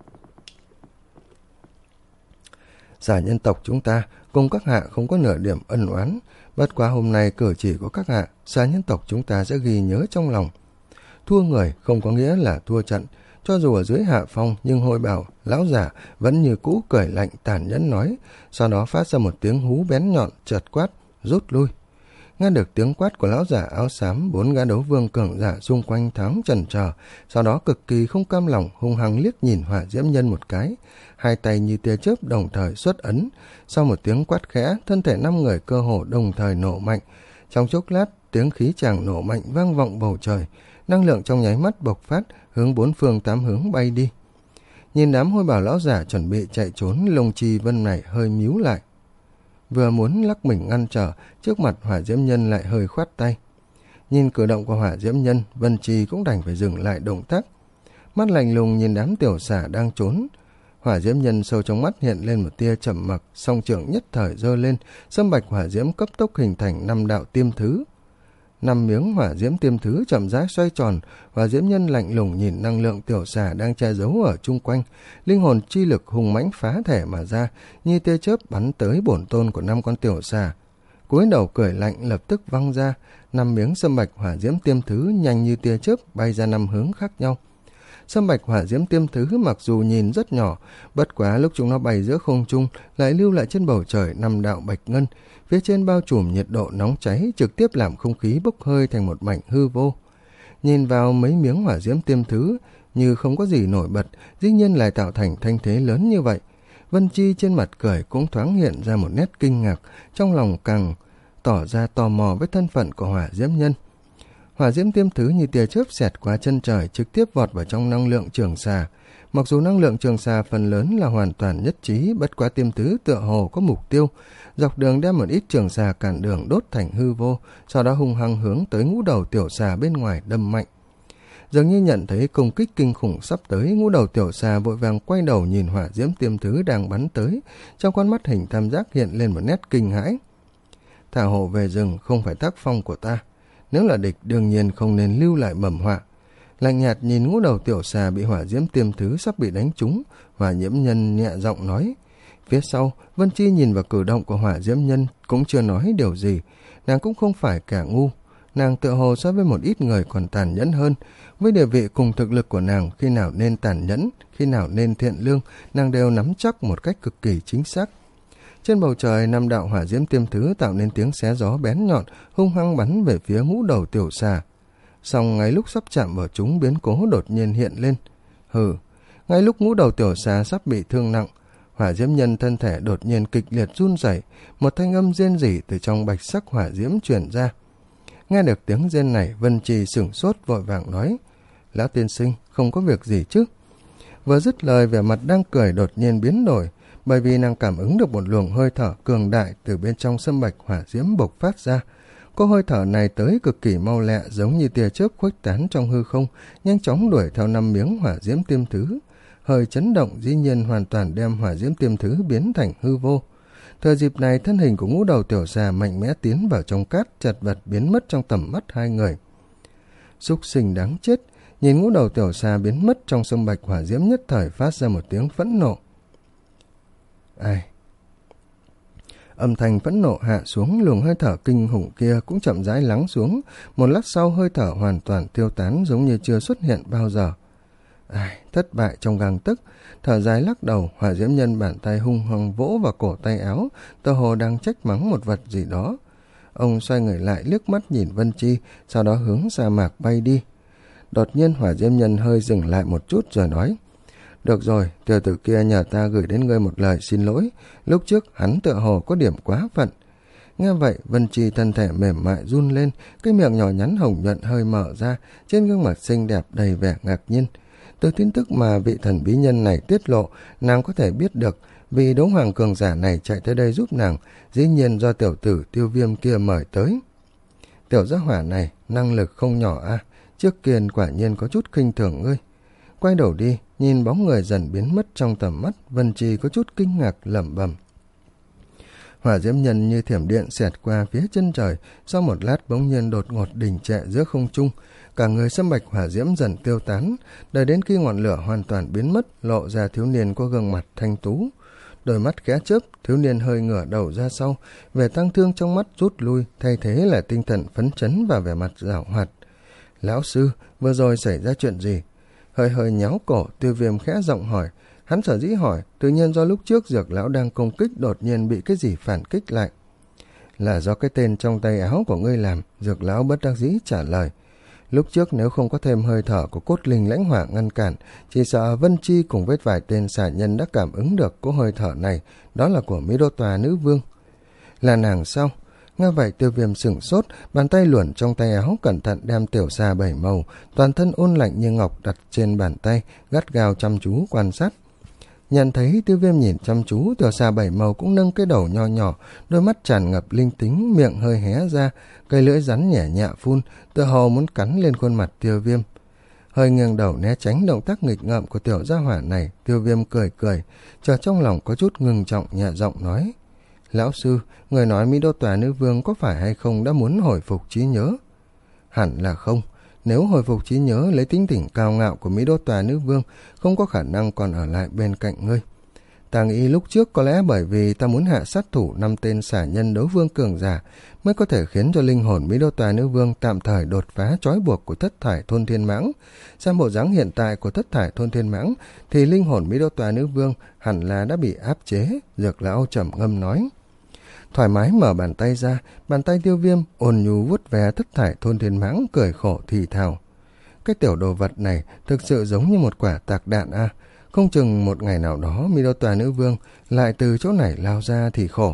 Giả nhân tộc chúng ta cùng các hạ không có nửa điểm ân oán, bất quá hôm nay cử chỉ của các hạ, giả nhân tộc chúng ta sẽ ghi nhớ trong lòng. Thua người không có nghĩa là thua trận, cho dù ở dưới hạ phong nhưng Hồi Bảo lão giả vẫn như cũ cười lạnh tàn nhẫn nói, sau đó phát ra một tiếng hú bén nhọn chợt quát, rút lui. Nghe được tiếng quát của lão giả áo xám, bốn gã đấu vương cường giả xung quanh thoáng chần chờ, sau đó cực kỳ không cam lòng hung hăng liếc nhìn hỏa diễm nhân một cái, hai tay như tia chớp đồng thời xuất ấn. Sau một tiếng quát khẽ, thân thể năm người cơ hồ đồng thời nổ mạnh. Trong chốc lát, tiếng khí tràng nổ mạnh vang vọng bầu trời, năng lượng trong nháy mắt bộc phát, hướng bốn phương tám hướng bay đi. Nhìn đám Hôi Bảo lão giả chuẩn bị chạy trốn, lông chi vân này hơi nhíu lại. Vừa muốn lắc mình ngăn trở, trước mặt hỏa diễm nhân lại hơi khoát tay. Nhìn cử động của hỏa diễm nhân, Vân Chi cũng đành phải dừng lại động tác. Mắt lạnh lùng nhìn đám tiểu xả đang trốn. Hỏa diễm nhân sâu trong mắt hiện lên một tia trầm mặc, song trưởng nhất thời giơ lên, sâm bạch hỏa diễm cấp tốc hình thành năm đạo tiêm thứ. Năm miếng hỏa diễm tiêm thứ chậm rãi xoay tròn, hỏa diễm nhân lạnh lùng nhìn năng lượng tiểu xà đang che giấu ở chung quanh, linh hồn chi lực hùng mãnh phá thể mà ra, như tia chớp bắn tới bổn tôn của năm con tiểu xà. Cúi đầu cười lạnh lập tức văng ra, năm miếng sâm bạch hỏa diễm tiêm thứ nhanh như tia chớp bay ra năm hướng khác nhau. Sâm bạch hỏa diễm tiêm thứ mặc dù nhìn rất nhỏ, bất quá lúc chúng nó bay giữa không trung lại lưu lại trên bầu trời năm đạo bạch ngân, phía trên bao trùm nhiệt độ nóng cháy, trực tiếp làm không khí bốc hơi thành một mảnh hư vô. Nhìn vào mấy miếng hỏa diễm tiêm thứ như không có gì nổi bật, dĩ nhiên lại tạo thành thanh thế lớn như vậy. Vân Chi trên mặt cười cũng thoáng hiện ra một nét kinh ngạc, trong lòng càng tỏ ra tò mò với thân phận của hỏa diễm nhân. Hỏa diễm tiêm thứ như tia chớp xẹt qua chân trời, trực tiếp vọt vào trong năng lượng trường xà. Mặc dù năng lượng trường xà phần lớn là hoàn toàn nhất trí, bất quá tiêm thứ tựa hồ có mục tiêu, dọc đường đem một ít trường xà cản đường đốt thành hư vô, sau đó hung hăng hướng tới ngũ đầu tiểu xà bên ngoài đâm mạnh. Dường như nhận thấy công kích kinh khủng sắp tới, ngũ đầu tiểu xà vội vàng quay đầu nhìn hỏa diễm tiêm thứ đang bắn tới, trong con mắt hình tam giác hiện lên một nét kinh hãi. Thả hổ về rừng không phải tác phong của ta, nếu là địch đương nhiên không nên lưu lại mầm họa. Lạnh nhạt nhìn ngũ đầu tiểu xà bị hỏa diễm tiêm thứ sắp bị đánh trúng, hỏa diễm nhân nhẹ giọng nói. Phía sau, Vân Chi nhìn vào cử động của hỏa diễm nhân cũng chưa nói điều gì, nàng cũng không phải kẻ ngu. nàng tựa hồ so với một ít người còn tàn nhẫn hơn. Với địa vị cùng thực lực của nàng, khi nào nên tàn nhẫn, khi nào nên thiện lương, nàng đều nắm chắc một cách cực kỳ chính xác. Trên bầu trời, năm đạo hỏa diễm tiêm thứ tạo nên tiếng xé gió bén nhọn, hung hăng bắn về phía ngũ đầu tiểu xà. Song ngay lúc sắp chạm vào chúng, biến cố đột nhiên hiện lên. Hừ, ngay lúc ngũ đầu tiểu xà sắp bị thương nặng, hỏa diễm nhân thân thể đột nhiên kịch liệt run rẩy, một thanh âm rên rỉ từ trong bạch sắc hỏa diễm truyền ra. Nghe được tiếng rên này, Vân Trì sửng sốt vội vàng nói: Lão tiên sinh, không có việc gì chứ? Vừa dứt lời, vẻ mặt đang cười đột nhiên biến đổi, bởi vì nàng cảm ứng được một luồng hơi thở cường đại từ bên trong sâm bạch hỏa diễm bộc phát ra. Cô hơi thở này tới cực kỳ mau lẹ, giống như tia chớp khuếch tán trong hư không, nhanh chóng đuổi theo năm miếng hỏa diễm tiêm thứ. Hơi chấn động dĩ nhiên hoàn toàn đem hỏa diễm tiêm thứ biến thành hư vô. Thời dịp này, thân hình của ngũ đầu tiểu xà mạnh mẽ tiến vào trong cát, chật vật biến mất trong tầm mắt hai người. Súc sinh đáng chết! Nhìn ngũ đầu tiểu xà biến mất trong sông bạch hỏa diễm, nhất thời phát ra một tiếng phẫn nộ. Ai? Âm thanh phẫn nộ hạ xuống, luồng hơi thở kinh khủng kia cũng chậm rãi lắng xuống. Một lát sau, hơi thở hoàn toàn tiêu tán, giống như chưa xuất hiện bao giờ. Ai? Thất bại trong gang tấc. Thở dài lắc đầu, hỏa diễm nhân bàn tay hung hăng vỗ vào cổ tay áo, tựa hồ đang trách mắng một vật gì đó. Ông xoay người lại liếc mắt nhìn Vân Chi, sau đó hướng sa mạc bay đi. Đột nhiên hỏa diễm nhân hơi dừng lại một chút rồi nói: Được rồi, tiểu tử kia nhờ ta gửi đến ngươi một lời xin lỗi. Lúc trước hắn tựa hồ có điểm quá phận. Nghe vậy, Vân Chi thân thể mềm mại run lên, cái miệng nhỏ nhắn hồng nhuận hơi mở ra, trên gương mặt xinh đẹp đầy vẻ ngạc nhiên. Từ tin tức mà vị thần bí nhân này tiết lộ, nàng có thể biết được vì đấu hoàng cường giả này chạy tới đây giúp nàng, dĩ nhiên do tiểu tử Tiêu Viêm kia mời tới. Tiểu gia hỏa này năng lực không nhỏ a, à, trước kia quả nhiên có chút khinh thường ngươi. Quay đầu đi, nhìn bóng người dần biến mất trong tầm mắt, Vân Trì có chút kinh ngạc lẩm bẩm. Hỏa diễm nhân như thiểm điện xẹt qua phía chân trời, sau một lát bỗng nhiên đột ngột đình trệ giữa không trung, cả người sâm bạch hỏa diễm dần tiêu tán, đợi đến khi ngọn lửa hoàn toàn biến mất, lộ ra thiếu niên có gương mặt thanh tú. Đôi mắt khẽ chớp, thiếu niên hơi ngửa đầu ra sau, vẻ tăng thương trong mắt rút lui, thay thế là tinh thần phấn chấn và vẻ mặt giảo hoạt. Lão sư, vừa rồi xảy ra chuyện gì? Hơi hơi nhéo cổ, Tiêu Viêm khẽ giọng hỏi. Hắn sở dĩ hỏi, tự nhiên do lúc trước Dược lão đang công kích đột nhiên bị cái gì phản kích lại. Là do cái tên trong tay áo của ngươi làm, Dược lão bất đắc dĩ trả lời. Lúc trước nếu không có thêm hơi thở của cốt linh lãnh hỏa ngăn cản, chỉ sợ Vân Chi cùng với vài tên xà nhân đã cảm ứng được cỗ hơi thở này, đó là của Mỹ Đô Tòa nữ vương. Là nàng sao? Nghe vậy, Tiêu Viêm sửng sốt, bàn tay luồn trong tay áo cẩn thận đem tiểu xà bảy màu, toàn thân ôn lạnh như ngọc đặt trên bàn tay, gắt gao chăm chú quan sát. Nhận thấy Tiêu Viêm nhìn chăm chú, tiểu xà bảy màu cũng nâng cái đầu nho nhỏ, đôi mắt tràn ngập linh tính, miệng hơi hé ra, cây lưỡi rắn nhẹ nhẹ phun, tựa hồ muốn cắn lên khuôn mặt Tiêu Viêm. Hơi nghiêng đầu né tránh động tác nghịch ngợm của tiểu gia hỏa này, Tiêu Viêm cười cười, chờ trong lòng có chút ngừng trọng nhẹ giọng nói. Lão sư, người nói Mỹ Đô Tòa nữ vương có phải hay không đã muốn hồi phục trí nhớ? Hẳn là không. Nếu hồi phục trí nhớ lấy tính tình cao ngạo của Mỹ Đô Tòa nữ vương, không có khả năng còn ở lại bên cạnh ngươi. Ta nghĩ lúc trước có lẽ bởi vì ta muốn hạ sát thủ năm tên xả nhân đấu vương cường giả, mới có thể khiến cho linh hồn Mỹ Đô Tòa nữ vương tạm thời đột phá trói buộc của thất thải thôn thiên mãng. Xem bộ dáng hiện tại của thất thải thôn thiên mãng, thì linh hồn Mỹ Đô Tòa nữ vương hẳn là đã bị áp chế, Dược lão trầm ngâm nói. Thoải mái mở bàn tay ra, bàn tay Tiêu Viêm ôn nhu vuốt ve thất thải thôn thiên mãng, cười khổ thì thào. Cái tiểu đồ vật này thực sự giống như một quả tạc đạn a, à. Không chừng một ngày nào đó Mỹ Đô Tòa nữ vương lại từ chỗ này lao ra thì khổ.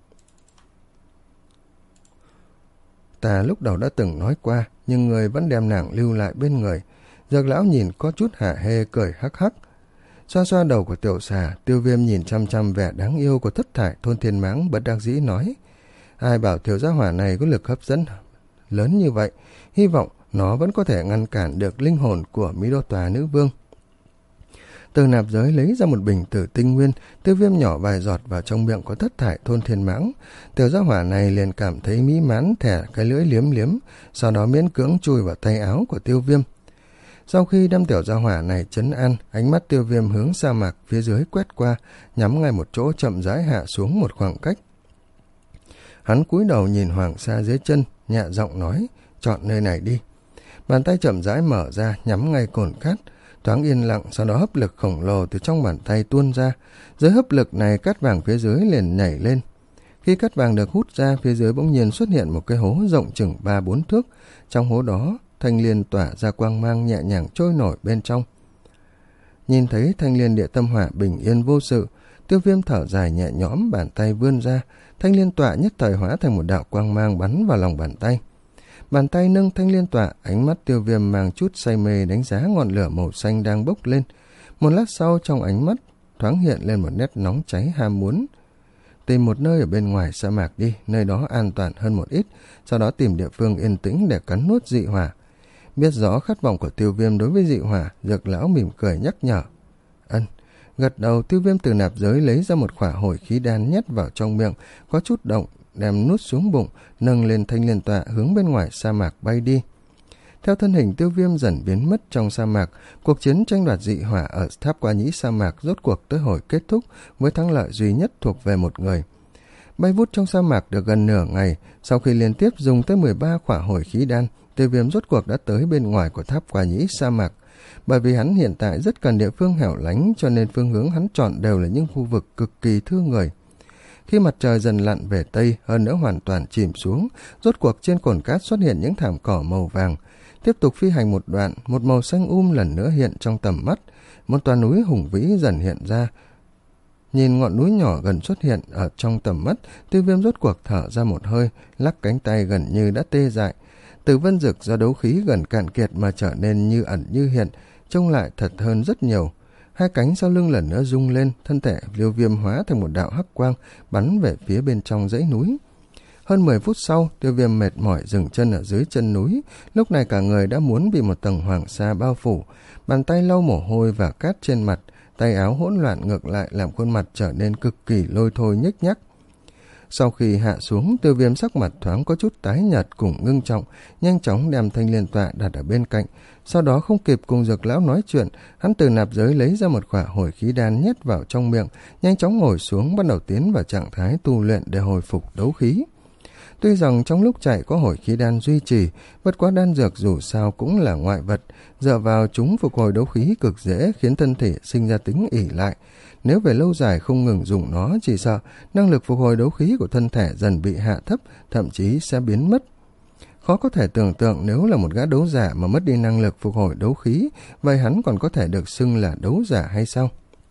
Ta lúc đầu đã từng nói qua, nhưng người vẫn đem nàng lưu lại bên người. Dược lão nhìn có chút hả hê, cười hắc hắc. Xoa xoa đầu của tiểu xà, Tiêu Viêm nhìn chăm chăm vẻ đáng yêu của thất thải thôn thiên mãng, bất đắc dĩ nói. Ai bảo tiểu gia hỏa này có lực hấp dẫn lớn như vậy, hy vọng nó vẫn có thể ngăn cản được linh hồn của Mỹ Đô Tòa nữ vương. Từ nạp giới lấy ra một bình tử tinh nguyên, Tiêu Viêm nhỏ vài giọt vào trong miệng của thất thải thôn thiên mãng. Tiểu gia hỏa này liền cảm thấy mỹ mãn, thẻ cái lưỡi liếm liếm, sau đó miễn cưỡng chui vào tay áo của Tiêu Viêm. Sau khi đem tiểu gia hỏa này trấn an, ánh mắt Tiêu Viêm hướng sa mạc phía dưới quét qua, nhắm ngay một chỗ chậm rãi hạ xuống một khoảng cách. Hắn cúi đầu nhìn hoàng sa dưới chân, nhẹ giọng nói, chọn nơi này đi. Bàn tay chậm rãi mở ra, nhắm ngay cồn cát, thoáng yên lặng, sau đó hấp lực khổng lồ từ trong bàn tay tuôn ra. Dưới hấp lực này, cát vàng phía dưới liền nhảy lên. Khi cát vàng được hút ra, phía dưới bỗng nhiên xuất hiện một cái hố rộng chừng ba bốn thước. Trong hố đó, thanh liên tỏa ra quang mang nhẹ nhàng trôi nổi bên trong. Nhìn thấy thanh liên địa tâm hỏa bình yên vô sự, Tiêu Viêm thở dài nhẹ nhõm, bàn tay vươn ra, thanh liên tọa nhất thời hóa thành một đạo quang mang bắn vào lòng bàn tay. Bàn tay nâng thanh liên tọa, ánh mắt Tiêu Viêm mang chút say mê đánh giá ngọn lửa màu xanh đang bốc lên. Một lát sau, trong ánh mắt thoáng hiện lên một nét nóng cháy ham muốn. Tìm một nơi ở bên ngoài sa mạc đi, nơi đó an toàn hơn một ít, sau đó tìm địa phương yên tĩnh để cắn nuốt dị hỏa. Biết rõ khát vọng của Tiêu Viêm đối với dị hỏa, Dược lão mỉm cười nhắc nhở. Ân. Gật đầu, Tiêu Viêm từ nạp giới lấy ra một khỏa hồi khí đan nhét vào trong miệng, có chút động, đem nuốt xuống bụng, nâng lên thanh liên tọa hướng bên ngoài sa mạc bay đi. Theo thân hình Tiêu Viêm dần biến mất trong sa mạc, cuộc chiến tranh đoạt dị hỏa ở tháp Qua Nhĩ sa mạc rốt cuộc tới hồi kết thúc với thắng lợi duy nhất thuộc về một người. Bay vút trong sa mạc được gần nửa ngày, sau khi liên tiếp dùng tới mười ba khỏa hồi khí đan, Tiêu Viêm rốt cuộc đã tới bên ngoài của tháp Qua Nhĩ sa mạc. Bởi vì hắn hiện tại rất cần địa phương hẻo lánh, cho nên phương hướng hắn chọn đều là những khu vực cực kỳ thưa người. Khi mặt trời dần lặn về tây, hơn nữa hoàn toàn chìm xuống, rốt cuộc trên cồn cát xuất hiện những thảm cỏ màu vàng. Tiếp tục phi hành một đoạn, một màu xanh um lần nữa hiện trong tầm mắt, một tòa núi hùng vĩ dần hiện ra. Nhìn ngọn núi nhỏ gần xuất hiện ở trong tầm mắt, Tiêu Viêm rốt cuộc thở ra một hơi, lắc cánh tay gần như đã tê dại. Từ vân dực do đấu khí gần cạn kiệt mà trở nên như ẩn như hiện, trông lại thật hơn rất nhiều. Hai cánh sau lưng lần nữa rung lên, thân thể Tiêu Viêm hóa thành một đạo hắc quang bắn về phía bên trong dãy núi. Hơn mười phút sau, Tiêu Viêm mệt mỏi dừng chân ở dưới chân núi, lúc này cả người đã muốn bị một tầng hoàng sa bao phủ, bàn tay lau mồ hôi và cát trên mặt, tay áo hỗn loạn ngược lại làm khuôn mặt trở nên cực kỳ lôi thôi nhếch nhác. Sau khi hạ xuống, Tiêu Viêm sắc mặt thoáng có chút tái nhợt cùng ngưng trọng, nhanh chóng đem thanh liên tọa đặt ở bên cạnh. Sau đó không kịp cùng Dược lão nói chuyện, hắn từ nạp giới lấy ra một khỏa hồi khí đan nhét vào trong miệng, nhanh chóng ngồi xuống bắt đầu tiến vào trạng thái tu luyện để hồi phục đấu khí. Tuy rằng trong lúc chạy có hồi khí đan duy trì, bất quá đan dược dù sao cũng là ngoại vật, dựa vào chúng phục hồi đấu khí cực dễ khiến thân thể sinh ra tính ỷ lại. Nếu về lâu dài không ngừng dùng nó, chỉ sợ năng lực phục hồi đấu khí của thân thể dần bị hạ thấp, thậm chí sẽ biến mất. Khó có thể tưởng tượng nếu là một gã đấu giả mà mất đi năng lực phục hồi đấu khí, vậy hắn còn có thể được xưng là đấu giả hay sao?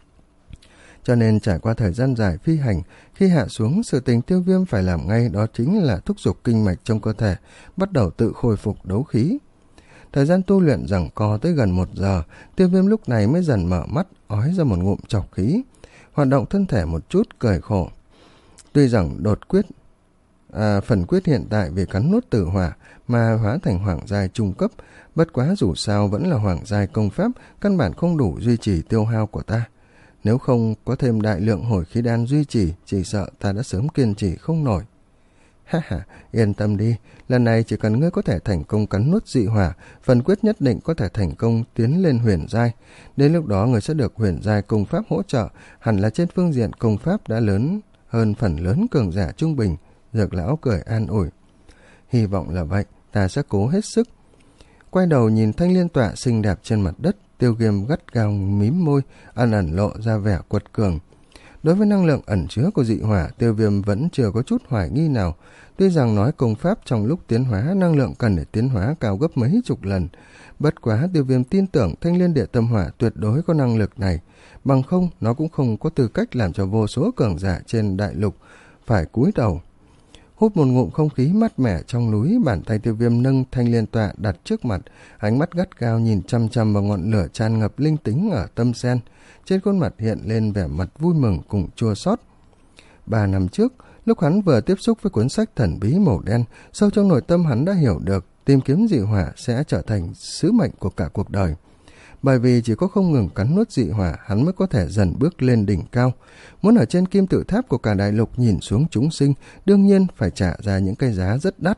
Cho nên trải qua thời gian dài phi hành, khi hạ xuống, sự tình Tiêu Viêm phải làm ngay đó chính là thúc giục kinh mạch trong cơ thể, bắt đầu tự khôi phục đấu khí. Thời gian tu luyện giằng co tới gần một giờ, Tiêu Viêm lúc này mới dần mở mắt, ói ra một ngụm trọc khí, hoạt động thân thể một chút, cười khổ. Tuy rằng đột quyết, à, phần quyết hiện tại vì cắn nuốt tử hỏa mà hóa thành hoàng giai trung cấp, bất quá dù sao vẫn là hoàng giai công pháp, căn bản không đủ duy trì tiêu hao của ta. Nếu không có thêm đại lượng hồi khí đan duy trì, chỉ sợ ta đã sớm kiên trì không nổi. Ha ha, yên tâm đi, lần này chỉ cần ngươi có thể thành công cắn nuốt dị hỏa, phần quyết nhất định có thể thành công tiến lên huyền giai. Đến lúc đó ngươi sẽ được huyền giai công pháp hỗ trợ, hẳn là trên phương diện công pháp đã lớn hơn phần lớn cường giả trung bình. Dược lão cười an ủi. Hy vọng là vậy, ta sẽ cố hết sức. Quay đầu nhìn thanh liên tọa xinh đẹp trên mặt đất, Tiêu Viêm gắt gao mím môi, ẩn ẩn lộ ra vẻ quật cường. Đối với năng lượng ẩn chứa của dị hỏa, Tiêu Viêm vẫn chưa có chút hoài nghi nào. Tuy rằng nói công pháp trong lúc tiến hóa, năng lượng cần để tiến hóa cao gấp mấy chục lần. Bất quá Tiêu Viêm tin tưởng thanh liên địa tâm hỏa tuyệt đối có năng lực này. Bằng không, nó cũng không có tư cách làm cho vô số cường giả trên đại lục phải cúi đầu. Hút một ngụm không khí mát mẻ trong núi, bàn tay Tiêu Viêm nâng thanh liên tọa đặt trước mặt, ánh mắt gắt gao nhìn chăm chăm vào ngọn lửa tràn ngập linh tính ở tâm sen. Trên khuôn mặt hiện lên vẻ mặt vui mừng cùng chua xót. Ba năm trước, lúc hắn vừa tiếp xúc với cuốn sách thần bí màu đen, sâu trong nội tâm hắn đã hiểu được tìm kiếm dị hỏa sẽ trở thành sứ mệnh của cả cuộc đời. Bởi vì chỉ có không ngừng cắn nuốt dị hỏa, hắn mới có thể dần bước lên đỉnh cao. Muốn ở trên kim tự tháp của cả đại lục nhìn xuống chúng sinh, đương nhiên phải trả ra những cái giá rất đắt.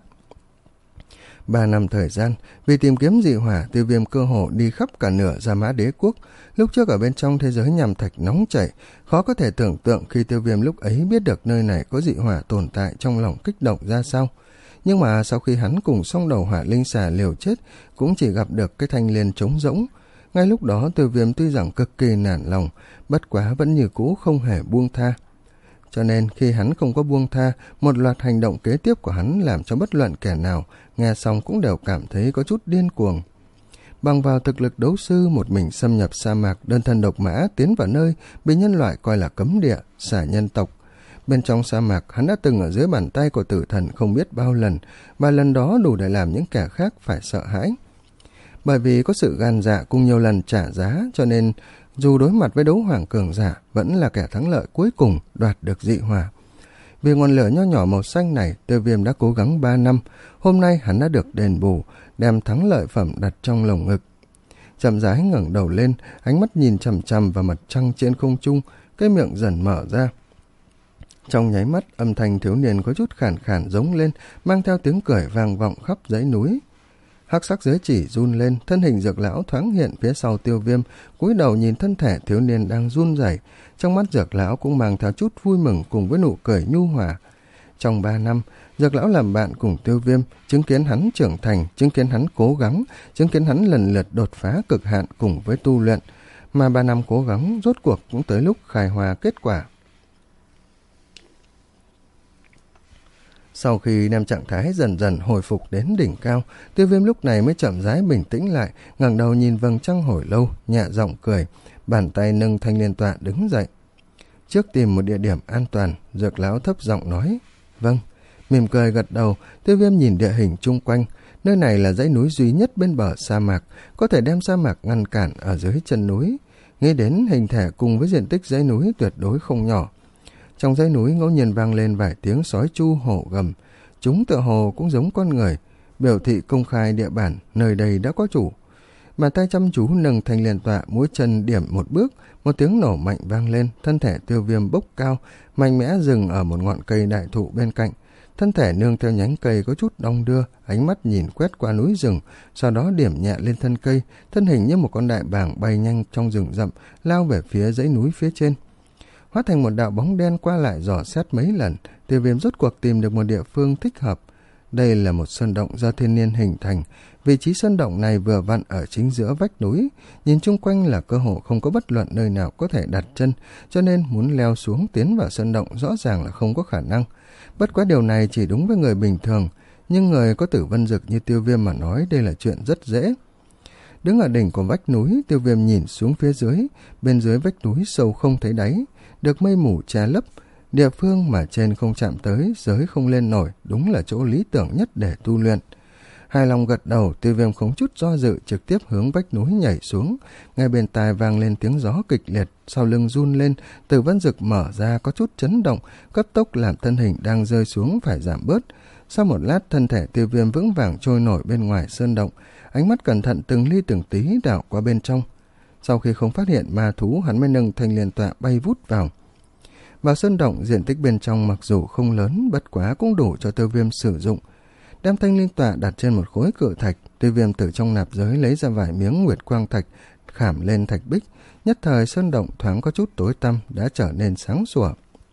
Ba năm thời gian, vì tìm kiếm dị hỏa, Tiêu Viêm cơ hồ đi khắp cả nửa Gia Mã Đế quốc. Lúc trước ở bên trong thế giới nham thạch nóng chảy, khó có thể tưởng tượng khi Tiêu Viêm lúc ấy biết được nơi này có dị hỏa tồn tại, trong lòng kích động ra sao. Nhưng mà sau khi hắn cùng song đầu hỏa linh xà liều chết, cũng chỉ gặp được cái thanh liên trống rỗng. Ngay lúc đó Tiêu Viêm tuy rằng cực kỳ nản lòng, bất quá vẫn như cũ không hề buông tha. Cho nên khi hắn không có buông tha, một loạt hành động kế tiếp của hắn làm cho bất luận kẻ nào nghe xong cũng đều cảm thấy có chút điên cuồng. Bằng vào thực lực đấu sư, một mình xâm nhập sa mạc, đơn thân độc mã tiến vào nơi bị nhân loại coi là cấm địa, xả nhân tộc. Bên trong sa mạc, hắn đã từng ở dưới bàn tay của tử thần không biết bao lần, và lần đó đủ để làm những kẻ khác phải sợ hãi. Bởi vì có sự gan dạ cùng nhiều lần trả giá, cho nên dù đối mặt với đấu hoàng cường giả, vẫn là kẻ thắng lợi cuối cùng đoạt được dị hỏa. Vì ngọn lửa nho nhỏ màu xanh này, Tiêu Viêm đã cố gắng ba năm, hôm nay hắn đã được đền bù, đem thắng lợi phẩm đặt trong lồng ngực. Chậm rãi ngẩng đầu lên, ánh mắt nhìn chằm chằm vào mặt trăng trên không trung, cái miệng dần mở ra. Trong nháy mắt, âm thanh thiếu niên có chút khàn khàn giống lên, mang theo tiếng cười vang vọng khắp dãy núi. Hắc sắc giới chỉ run lên, thân hình Dược lão thoáng hiện phía sau Tiêu Viêm, cúi đầu nhìn thân thể thiếu niên đang run rẩy. Trong mắt Dược lão cũng mang theo chút vui mừng cùng với nụ cười nhu hòa. Trong ba năm, Dược lão làm bạn cùng Tiêu Viêm, chứng kiến hắn trưởng thành, chứng kiến hắn cố gắng, chứng kiến hắn lần lượt đột phá cực hạn cùng với tu luyện, mà ba năm cố gắng rốt cuộc cũng tới lúc khai hoa kết quả. Sau khi đem trạng thái dần dần hồi phục đến đỉnh cao, Tiêu Viêm lúc này mới chậm rãi bình tĩnh lại, ngẩng đầu nhìn vầng trăng hồi lâu, nhẹ giọng cười, bàn tay nâng thanh liên tọa đứng dậy. Trước tìm một địa điểm an toàn, Dược lão thấp giọng nói, vâng. Mỉm cười gật đầu, Tiêu Viêm nhìn địa hình chung quanh, nơi này là dãy núi duy nhất bên bờ sa mạc, có thể đem sa mạc ngăn cản ở dưới chân núi. Nghĩ đến hình thể cùng với diện tích dãy núi tuyệt đối không nhỏ. Trong dãy núi ngẫu nhiên vang lên vài tiếng sói chu hổ gầm, chúng tựa hồ cũng giống con người, biểu thị công khai địa bản, nơi đây đã có chủ. Bàn tay chăm chú nâng thanh liên tọa, mũi chân điểm một bước, một tiếng nổ mạnh vang lên, thân thể Tiêu Viêm bốc cao, mạnh mẽ dừng ở một ngọn cây đại thụ bên cạnh. Thân thể nương theo nhánh cây có chút đong đưa, ánh mắt nhìn quét qua núi rừng, sau đó điểm nhẹ lên thân cây, thân hình như một con đại bàng bay nhanh trong rừng rậm, lao về phía dãy núi phía trên. Hóa thành một đạo bóng đen qua lại dò xét mấy lần, Tiêu Viêm rốt cuộc tìm được một địa phương thích hợp. Đây là một sơn động do thiên nhiên hình thành, vị trí sơn động này vừa vặn ở chính giữa vách núi, nhìn chung quanh là cơ hồ không có bất luận nơi nào có thể đặt chân, cho nên muốn leo xuống tiến vào sơn động rõ ràng là không có khả năng. Bất quá điều này chỉ đúng với người bình thường, nhưng người có tử vân dực như Tiêu Viêm mà nói đây là chuyện rất dễ. Đứng ở đỉnh của vách núi, Tiêu Viêm nhìn xuống phía dưới, bên dưới vách núi sâu không thấy đáy, được mây mù che lấp, địa phương mà trên không chạm tới, dưới không lên nổi, đúng là chỗ lý tưởng nhất để tu luyện. Hài lòng gật đầu, Tiêu Viêm không chút do dự trực tiếp hướng vách núi nhảy xuống, ngay bên tai vang lên tiếng gió kịch liệt, sau lưng run lên, tử vân dực mở ra có chút chấn động, cấp tốc làm thân hình đang rơi xuống phải giảm bớt. Sau một lát, thân thể Tiêu Viêm vững vàng trôi nổi bên ngoài sơn động, ánh mắt cẩn thận từng ly từng tí đảo qua bên trong. Sau khi không phát hiện ma thú, hắn mới nâng thanh liên tọa bay vút vào. Vào sơn động, diện tích bên trong mặc dù không lớn, bất quá cũng đủ cho Tiêu Viêm sử dụng. Đem thanh liên tọa đặt trên một khối cự thạch, Tiêu Viêm từ trong nạp giới lấy ra vài miếng nguyệt quang thạch, khảm lên thạch bích. Nhất thời sơn động thoáng có chút tối tăm, đã trở nên sáng sủa.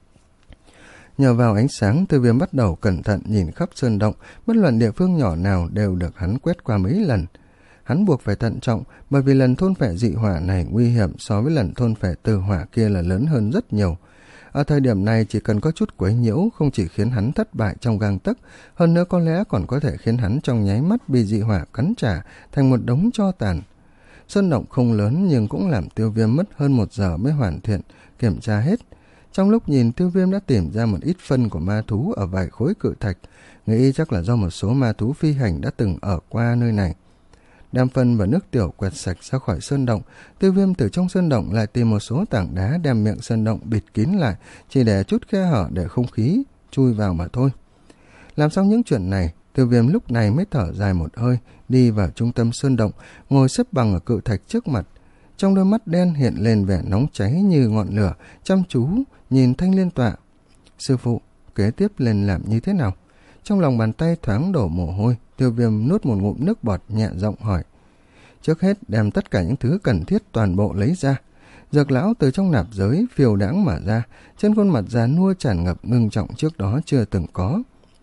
Nhờ vào ánh sáng, Tiêu Viêm bắt đầu cẩn thận nhìn khắp sơn động, bất luận địa phương nhỏ nào đều được hắn quét qua mấy lần. Hắn buộc phải thận trọng, bởi vì lần thôn phệ dị hỏa này nguy hiểm so với lần thôn phệ từ hỏa kia là lớn hơn rất nhiều. Ở thời điểm này chỉ cần có chút quấy nhiễu không chỉ khiến hắn thất bại trong gang tấc, hơn nữa có lẽ còn có thể khiến hắn trong nháy mắt bị dị hỏa cắn trả thành một đống tro tàn. Sơn động không lớn nhưng cũng làm Tiêu Viêm mất hơn một giờ mới hoàn thiện, kiểm tra hết. Trong lúc nhìn, Tiêu Viêm đã tìm ra một ít phân của ma thú ở vài khối cự thạch, nghĩ chắc là do một số ma thú phi hành đã từng ở qua nơi này. Đem phân và nước tiểu quẹt sạch ra khỏi sơn động, Tiêu Viêm từ trong sơn động lại tìm một số tảng đá đem miệng sơn động bịt kín lại, chỉ để chút khe hở để không khí chui vào mà thôi. Làm xong những chuyện này, Tiêu Viêm lúc này mới thở dài một hơi, đi vào trung tâm sơn động, ngồi xếp bằng ở cự thạch trước mặt. Trong đôi mắt đen hiện lên vẻ nóng cháy như ngọn lửa, chăm chú nhìn thanh liên tọa. Sư phụ, kế tiếp lên làm như thế nào? Trong lòng bàn tay thoáng đổ mồ hôi, Tiêu Viêm nuốt một ngụm nước bọt, nhẹ giọng hỏi. Trước hết đem tất cả những thứ cần thiết toàn bộ lấy ra. Dược lão từ trong nạp giới phiêu đãng mà ra, trên khuôn mặt già nua tràn ngập ngưng trọng trước đó chưa từng có.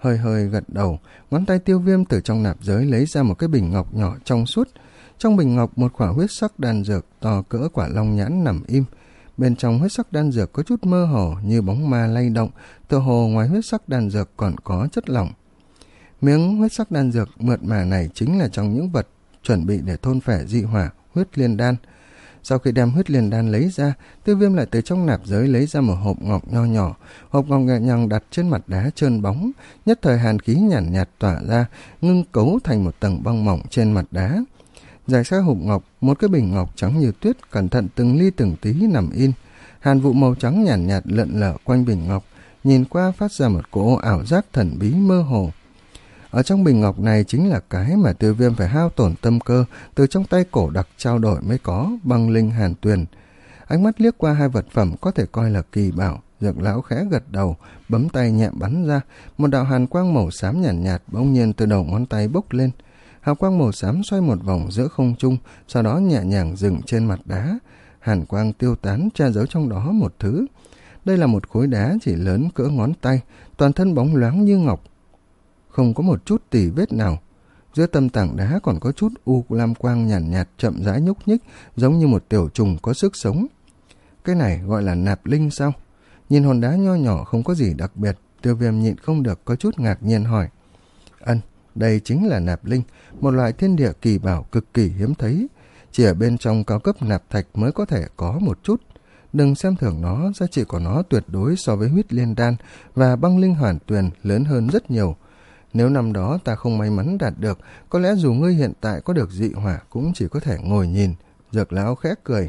hơi hơi gật đầu. Ngón tay Tiêu Viêm từ trong nạp giới lấy ra một cái bình ngọc nhỏ trong suốt. Trong bình ngọc một quả huyết sắc đan dược to cỡ quả long nhãn nằm im. Bên trong huyết sắc đan dược có chút mơ hồ như bóng ma lay động, tựa hồ ngoài huyết sắc đan dược còn có chất lỏng. Miếng huyết sắc đan dược mượt mà này chính là trong những vật chuẩn bị để thôn phệ dị hỏa huyết liên đan. Sau khi đem huyết liên đan lấy ra, Tiêu Viêm lại từ trong nạp giới lấy ra một hộp ngọc nho nhỏ. Hộp ngọc nhẹ nhàng đặt trên mặt đá trơn bóng, nhất thời hàn khí nhàn nhạt, nhạt tỏa ra, ngưng cấu thành một tầng băng mỏng trên mặt đá. Dài xa hộp ngọc, một cái bình ngọc trắng như tuyết, cẩn thận từng ly từng tí nằm in. Hàn vụ màu trắng nhàn nhạt, nhạt lượn lờ quanh bình ngọc, nhìn qua phát ra một cỗ ảo giác thần bí mơ hồ. Ở trong bình ngọc này chính là cái mà Tiêu Viêm phải hao tổn tâm cơ từ trong tay cổ đặc trao đổi mới có, băng linh hàn tuyền. Ánh mắt liếc qua hai vật phẩm có thể coi là kỳ bảo, Dược lão khẽ gật đầu, bấm tay nhẹ bắn ra, một đạo hàn quang màu xám nhàn nhạt, nhạt bỗng nhiên từ đầu ngón tay bốc lên. Hào quang màu xám xoay một vòng giữa không trung, sau đó nhẹ nhàng dừng trên mặt đá. Hàn quang tiêu tán, che giấu trong đó một thứ. Đây là một khối đá chỉ lớn cỡ ngón tay, toàn thân bóng loáng như ngọc, không có một chút tì vết nào. Giữa tâm tảng đá còn có chút u lam quang nhàn nhạt, nhạt chậm rãi nhúc nhích, giống như một tiểu trùng có sức sống. Cái này gọi là nạp linh sao? Nhìn hòn đá nho nhỏ không có gì đặc biệt, Tiêu Viêm nhịn không được có chút ngạc nhiên hỏi. Ân, đây chính là nạp linh, một loại thiên địa kỳ bảo cực kỳ hiếm thấy. Chỉ ở bên trong cao cấp nạp thạch mới có thể có một chút. Đừng xem thường nó, giá trị của nó tuyệt đối so với huyết liên đan và băng linh hoàn tuyền lớn hơn rất nhiều. Nếu năm đó ta không may mắn đạt được, có lẽ dù ngươi hiện tại có được dị hỏa cũng chỉ có thể ngồi nhìn. Dược lão khẽ cười.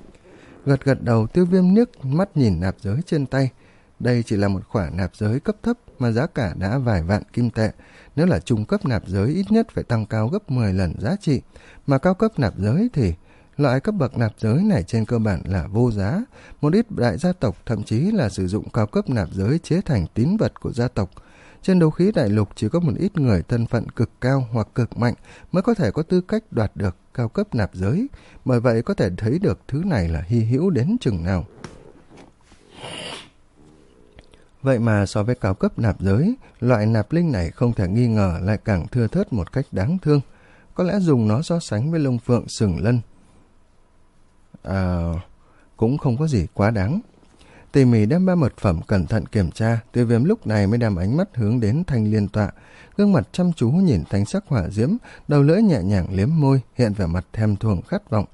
Gật gật đầu, Tiêu Viêm nước mắt nhìn nạp giới trên tay. Đây chỉ là một khoản nạp giới cấp thấp mà giá cả đã vài vạn kim tệ. Nếu là trung cấp nạp giới ít nhất phải tăng cao gấp mười lần giá trị. Mà cao cấp nạp giới thì loại cấp bậc nạp giới này trên cơ bản là vô giá. Một ít đại gia tộc thậm chí là sử dụng cao cấp nạp giới chế thành tín vật của gia tộc. Trên đấu khí đại lục chỉ có một ít người thân phận cực cao hoặc cực mạnh mới có thể có tư cách đoạt được cao cấp nạp giới. Bởi vậy có thể thấy được thứ này là hy hữu đến chừng nào. Vậy mà so với cao cấp nạp giới, loại nạp linh này không thể nghi ngờ lại càng thưa thớt một cách đáng thương. Có lẽ dùng nó so sánh với lông phượng sừng lân à, cũng không có gì quá đáng. Tỉ mỉ đem ba vật phẩm cẩn thận kiểm tra, Tiêu Viêm lúc này mới đem ánh mắt hướng đến thanh liên tọa, gương mặt chăm chú nhìn thanh sắc hỏa diễm, đầu lưỡi nhẹ nhàng liếm môi, hiện vẻ mặt thèm thuồng khát vọng.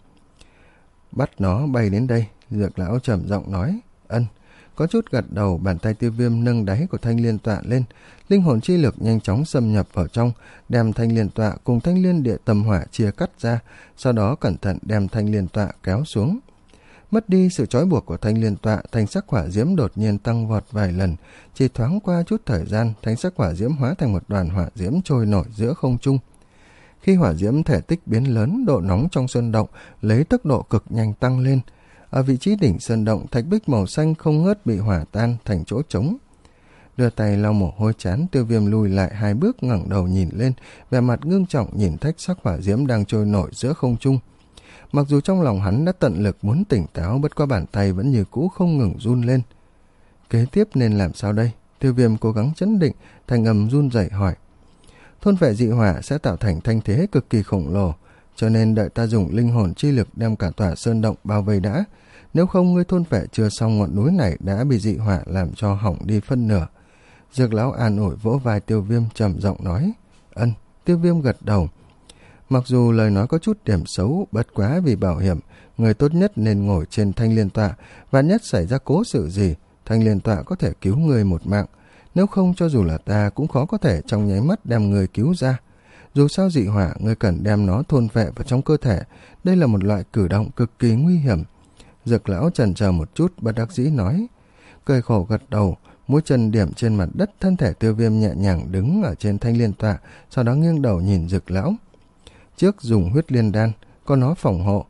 Bắt nó bay đến đây, Dược lão trầm giọng nói. Ân. Có chút gật đầu, bàn tay Tiêu Viêm nâng đáy của thanh liên tọa lên, linh hồn chi lực nhanh chóng xâm nhập vào trong, đem thanh liên tọa cùng thanh liên địa tâm hỏa chia cắt ra, sau đó cẩn thận đem thanh liên tọa kéo xuống. Mất đi sự trói buộc của thanh liên tọa, thanh sắc hỏa diễm đột nhiên tăng vọt vài lần, chỉ thoáng qua chút thời gian, thanh sắc hỏa diễm hóa thành một đoàn hỏa diễm trôi nổi giữa không trung. Khi hỏa diễm thể tích biến lớn, độ nóng trong sơn động lấy tốc độ cực nhanh tăng lên. Ở vị trí đỉnh sơn động, thạch bích màu xanh không ngớt bị hỏa tan thành chỗ trống. Đưa tay lau mồ hôi chán, Tiêu Viêm lùi lại hai bước, ngẩng đầu nhìn lên, vẻ mặt ngưng trọng nhìn thạch sắc hỏa diễm đang trôi nổi giữa không trung. Mặc dù trong lòng hắn đã tận lực muốn tỉnh táo, bất quá bàn tay vẫn như cũ không ngừng run lên. Kế tiếp nên làm sao đây? Tiêu Viêm cố gắng trấn định, thành âm run rẩy hỏi. Thôn vệ dị hỏa sẽ tạo thành thanh thế cực kỳ khổng lồ, cho nên đợi ta dùng linh hồn chi lực đem cả tòa sơn động bao vây đã. Nếu không, ngươi thôn vệ chưa xong ngọn núi này đã bị dị hỏa làm cho hỏng đi phân nửa. Dược lão an ủi vỗ vai Tiêu Viêm trầm giọng nói. Ân. Tiêu Viêm gật đầu. Mặc dù lời nói có chút điểm xấu, bất quá vì bảo hiểm, người tốt nhất nên ngồi trên thanh liên tọa, và nhất xảy ra cố sự gì, thanh liên tọa có thể cứu người một mạng. Nếu không, cho dù là ta cũng khó có thể trong nháy mắt đem người cứu ra. Dù sao dị hỏa, người cần đem nó thôn vệ vào trong cơ thể. Đây là một loại cử động cực kỳ nguy hiểm. Dược lão chần chờ một chút, bất đắc dĩ nói. Cười khổ gật đầu, mũi chân điểm trên mặt đất, thân thể Tiêu Viêm nhẹ nhàng đứng ở trên thanh liên tọa, sau đó nghiêng đầu nhìn Dược lão. Trước dùng huyết liên đan, có nó phòng hộ.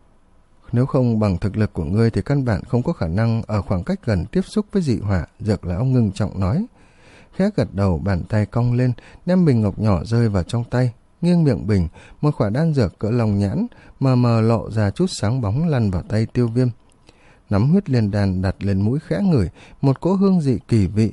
Nếu không bằng thực lực của ngươi thì căn bản không có khả năng ở khoảng cách gần tiếp xúc với dị hỏa, Dược lão ngưng trọng nói. Khẽ gật đầu, bàn tay cong lên, đem bình ngọc nhỏ rơi vào trong tay, nghiêng miệng bình, một quả đan dược cỡ lòng nhãn, mờ mờ lộ ra chút sáng bóng lăn vào tay Tiêu Viêm. Nắm huyết liên đan đặt lên mũi khẽ ngửi, một cỗ hương dị kỳ vị,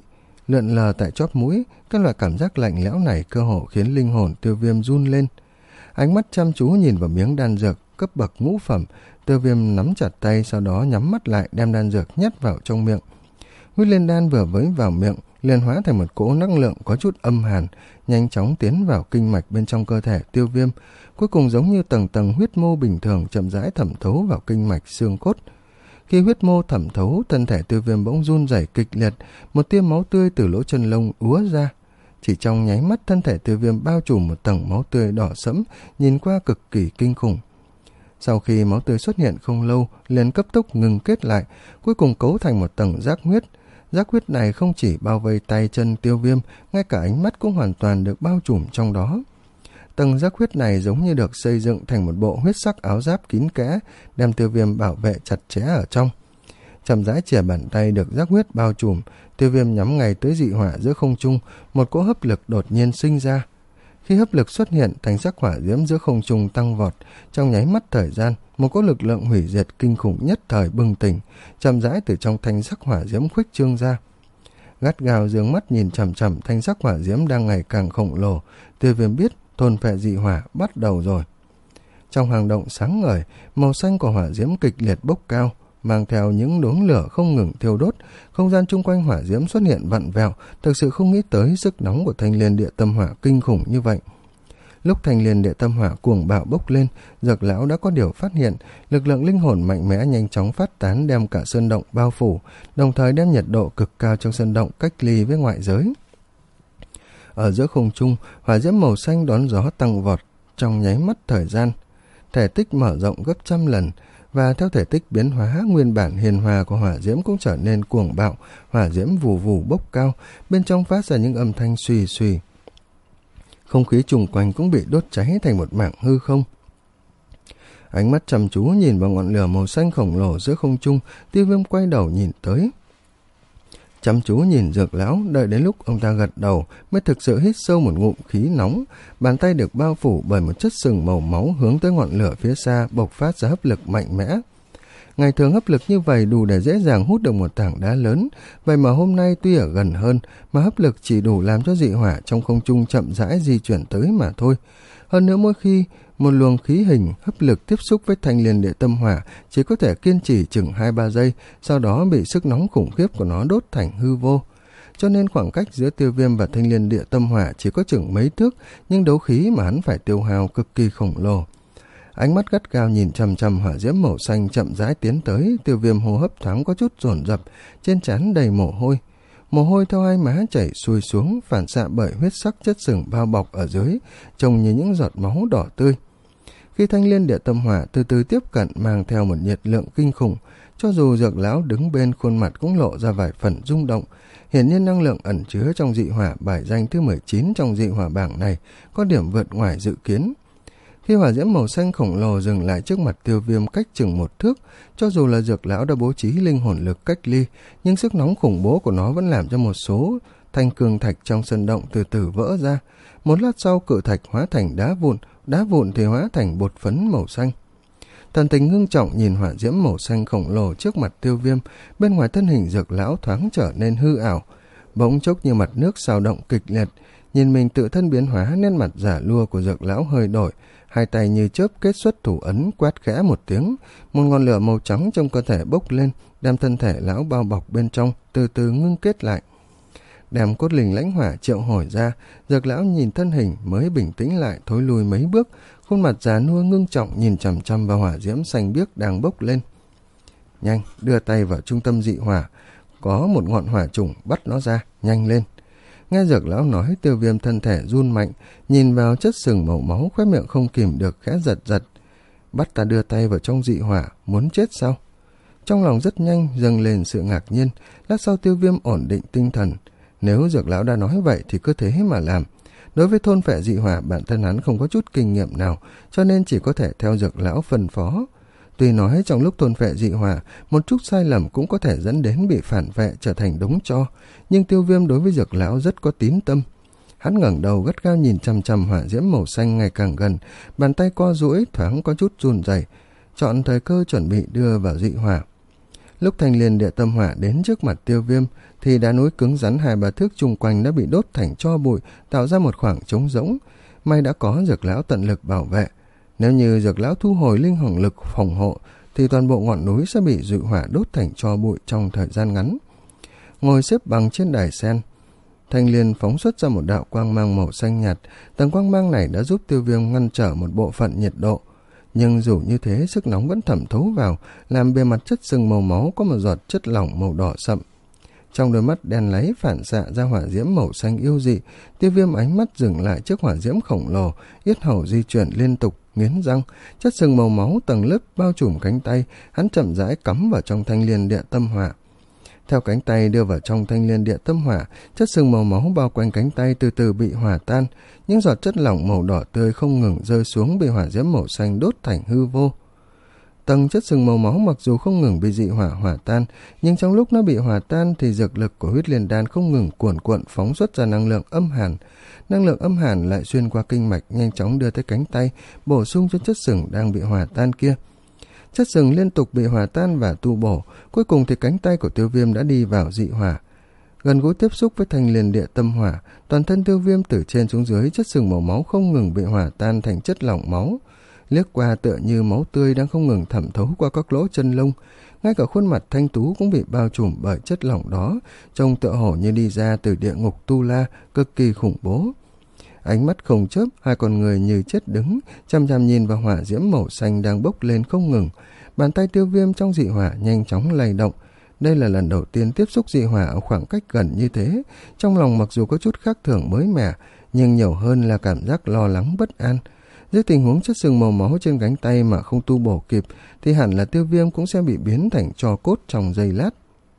lượn lờ tại chóp mũi. Các loại cảm giác lạnh lẽo này cơ hồ khiến linh hồn Tiêu Viêm run lên. Ánh mắt chăm chú nhìn vào miếng đan dược cấp bậc ngũ phẩm. Tiêu Viêm nắm chặt tay, sau đó nhắm mắt lại đem đan dược nhét vào trong miệng. Huyết liên đan vừa với vào miệng liền hóa thành một cỗ năng lượng có chút âm hàn, nhanh chóng tiến vào kinh mạch bên trong cơ thể Tiêu Viêm, cuối cùng giống như tầng tầng huyết mô bình thường chậm rãi thẩm thấu vào kinh mạch xương cốt. Khi huyết mô thẩm thấu, thân thể Tiêu Viêm bỗng run rẩy kịch liệt, một tia máu tươi từ lỗ chân lông úa ra. Chỉ trong nháy mắt, thân thể Tiêu Viêm bao trùm một tầng máu tươi đỏ sẫm, nhìn qua cực kỳ kinh khủng. Sau khi máu tươi xuất hiện không lâu, liền cấp tốc ngừng kết lại, cuối cùng cấu thành một tầng giác huyết. Giác huyết này không chỉ bao vây tay chân Tiêu Viêm, ngay cả ánh mắt cũng hoàn toàn được bao trùm trong đó. Tầng giác huyết này giống như được xây dựng thành một bộ huyết sắc áo giáp kín kẽ, đem Tiêu Viêm bảo vệ chặt chẽ ở trong. Chậm rãi chìa bàn tay được giác huyết bao trùm, Tiêu Viêm nhắm ngay tới dị hỏa giữa không trung, một cỗ hấp lực đột nhiên sinh ra. Khi hấp lực xuất hiện, thanh sắc hỏa diễm giữa không trung tăng vọt, trong nháy mắt thời gian, một cỗ lực lượng hủy diệt kinh khủng nhất thời bừng tỉnh, chậm rãi từ trong thanh sắc hỏa diễm khuếch trương ra. Gắt gao dương mắt nhìn chằm chằm thanh sắc hỏa diễm đang ngày càng khổng lồ, Tiêu Viêm biết thôn phệ dị hỏa bắt đầu rồi. Trong hang động sáng ngời, màu xanh của hỏa diễm kịch liệt bốc cao, mang theo những đốm lửa không ngừng thiêu đốt. Không gian chung quanh hỏa diễm xuất hiện vặn vẹo, thực sự không nghĩ tới sức nóng của thanh liên địa tâm hỏa kinh khủng như vậy. Lúc thanh liên địa tâm hỏa cuồng bạo bốc lên, Dược lão đã có điều phát hiện, lực lượng linh hồn mạnh mẽ nhanh chóng phát tán, đem cả sơn động bao phủ, đồng thời đem nhiệt độ cực cao trong sơn động cách ly với ngoại giới. Ở giữa không trung, hỏa diễm màu xanh đón gió tăng vọt trong nháy mắt thời gian, thể tích mở rộng gấp trăm lần, và theo thể tích biến hóa, nguyên bản hiền hòa của hỏa diễm cũng trở nên cuồng bạo, hỏa diễm vù vù bốc cao, bên trong phát ra những âm thanh xùy xùy. Không khí chung quanh cũng bị đốt cháy thành một mảng hư không. Ánh mắt chăm chú nhìn vào ngọn lửa màu xanh khổng lồ giữa không trung, Tiêu Viêm quay đầu nhìn tới. Chăm chú nhìn Dược lão, đợi đến lúc ông ta gật đầu mới thực sự hít sâu một ngụm khí nóng, bàn tay được bao phủ bởi một chất sừng màu máu hướng tới ngọn lửa phía xa bộc phát ra hấp lực mạnh mẽ. Ngày thường hấp lực như vậy đủ để dễ dàng hút được một tảng đá lớn, vậy mà hôm nay tuy ở gần hơn mà hấp lực chỉ đủ làm cho dị hỏa trong không trung chậm rãi di chuyển tới mà thôi. Hơn nữa mỗi khi một luồng khí hình hấp lực tiếp xúc với thanh liên địa tâm hỏa chỉ có thể kiên trì chừng hai ba giây, sau đó bị sức nóng khủng khiếp của nó đốt thành hư vô. Cho nên khoảng cách giữa Tiêu Viêm và thanh liên địa tâm hỏa chỉ có chừng mấy thước, nhưng đấu khí mà hắn phải tiêu hao cực kỳ khổng lồ. Ánh mắt gắt gao nhìn chằm chằm hỏa diễm màu xanh chậm rãi tiến tới, Tiêu Viêm hô hấp thoáng có chút dồn dập, trên trán đầy mồ hôi. Mồ hôi theo hai má chảy xuôi xuống, phản xạ bởi huyết sắc chất sừng bao bọc ở dưới, trông như những giọt máu đỏ tươi. Khi thanh liên địa tâm hỏa từ từ tiếp cận, mang theo một nhiệt lượng kinh khủng, cho dù Dược lão đứng bên, khuôn mặt cũng lộ ra vài phần rung động. Hiển nhiên năng lượng ẩn chứa trong dị hỏa bài danh thứ mười chín trong dị hỏa bảng này có điểm vượt ngoài dự kiến. Khi hỏa diễm màu xanh khổng lồ dừng lại trước mặt Tiêu Viêm cách chừng một thước, cho dù là Dược lão đã bố trí linh hồn lực cách ly, nhưng sức nóng khủng bố của nó vẫn làm cho một số thanh cương thạch trong sân động từ từ vỡ ra. Một lát sau, cự thạch hóa thành đá vụn, đá vụn thì hóa thành bột phấn màu xanh. Thần tình ngưng trọng nhìn hỏa diễm màu xanh khổng lồ trước mặt Tiêu Viêm, bên ngoài thân hình Dược lão thoáng trở nên hư ảo, bỗng chốc như mặt nước xào động kịch liệt. Nhìn mình tự thân biến hóa, nét mặt giả lua của Dược lão hơi đổi, hai tay như chớp kết xuất thủ ấn, quát khẽ một tiếng, một ngọn lửa màu trắng trong cơ thể bốc lên, đem thân thể lão bao bọc bên trong, từ từ ngưng kết lại. Đem cốt linh lãnh hỏa triệu hồi ra, Dược lão nhìn thân hình mới bình tĩnh lại, thối lùi mấy bước, khuôn mặt già nua ngưng trọng nhìn chằm chằm vào hỏa diễm xanh biếc đang bốc lên. Nhanh, đưa tay vào trung tâm dị hỏa, có một ngọn hỏa trùng, bắt nó ra, nhanh lên. Nghe Dược lão nói, Tiêu Viêm thân thể run mạnh, nhìn vào chất sừng màu máu, khóe miệng không kìm được khẽ giật giật. Bắt ta đưa tay vào trong dị hỏa, muốn chết sao? Trong lòng rất nhanh dâng lên sự ngạc nhiên, lát sau Tiêu Viêm ổn định tinh thần. Nếu Dược lão đã nói vậy thì cứ thế mà làm. Đối với thôn phệ dị hỏa, bản thân hắn không có chút kinh nghiệm nào, cho nên chỉ có thể theo Dược lão phân phó. Tuy nói trong lúc thôn phệ dị hỏa, một chút sai lầm cũng có thể dẫn đến bị phản vệ trở thành đống tro, nhưng Tiêu Viêm đối với Dược lão rất có tín tâm. Hắn ngẩng đầu gắt gao nhìn chằm chằm hỏa diễm màu xanh ngày càng gần, bàn tay co duỗi thoáng có chút run rẩy, chọn thời cơ chuẩn bị đưa vào dị hỏa. Lúc thanh liên địa tâm hỏa đến trước mặt Tiêu Viêm thì đá núi cứng rắn hai ba thước chung quanh đã bị đốt thành tro bụi, tạo ra một khoảng trống rỗng. May đã có Dược lão tận lực bảo vệ. Nếu như Dược lão thu hồi linh hồn lực phòng hộ thì toàn bộ ngọn núi sẽ bị dị hỏa đốt thành tro bụi trong thời gian ngắn. Ngồi xếp bằng trên đài sen, thanh liên phóng xuất ra một đạo quang mang màu xanh nhạt. Tầng quang mang này đã giúp Tiêu Viêm ngăn trở một bộ phận nhiệt độ, nhưng dù như thế sức nóng vẫn thẩm thấu vào, làm bề mặt chất sừng màu máu có một giọt chất lỏng màu đỏ sậm. Trong đôi mắt đen láy phản xạ ra hỏa diễm màu xanh yêu dị. Tiêu Viêm ánh mắt dừng lại trước hỏa diễm khổng lồ, yết hầu di chuyển liên tục, nghiến răng. Chất sừng màu máu tầng lớp bao trùm cánh tay, hắn chậm rãi cắm vào trong thanh liên địa tâm hỏa. Theo cánh tay đưa vào trong thanh liên địa tâm hỏa, chất sừng màu máu bao quanh cánh tay từ từ bị hòa tan. Những giọt chất lỏng màu đỏ tươi không ngừng rơi xuống, bị hỏa diễm màu xanh đốt thành hư vô. Tầng chất sừng màu máu mặc dù không ngừng bị dị hỏa hòa tan, nhưng trong lúc nó bị hòa tan thì dược lực của huyết liên đan không ngừng cuồn cuộn phóng xuất ra năng lượng âm hàn. Năng lượng âm hàn lại xuyên qua kinh mạch, nhanh chóng đưa tới cánh tay, bổ sung cho chất sừng đang bị hòa tan kia. Chất sừng liên tục bị hòa tan và tu bổ, cuối cùng thì cánh tay của Tiêu Viêm đã đi vào dị hỏa. Gần gũi tiếp xúc với thanh liên địa tâm hỏa, toàn thân Tiêu Viêm từ trên xuống dưới, chất sừng màu máu không ngừng bị hòa tan thành chất lỏng máu. Liếc qua tựa như máu tươi đang không ngừng thẩm thấu qua các lỗ chân lông, ngay cả khuôn mặt thanh tú cũng bị bao trùm bởi chất lỏng đó, trông tựa hổ như đi ra từ địa ngục Tu La, cực kỳ khủng bố. Ánh mắt không chớp, hai con người như chết đứng, chăm chăm nhìn vào hỏa diễm màu xanh đang bốc lên không ngừng. Bàn tay Tiêu Viêm trong dị hỏa nhanh chóng lay động. Đây là lần đầu tiên tiếp xúc dị hỏa ở khoảng cách gần như thế. Trong lòng mặc dù có chút khác thường mới mẻ, nhưng nhiều hơn là cảm giác lo lắng bất an. Dưới tình huống chất sừng màu máu trên cánh tay mà không tu bổ kịp thì hẳn là Tiêu Viêm cũng sẽ bị biến thành tro cốt trong giây lát.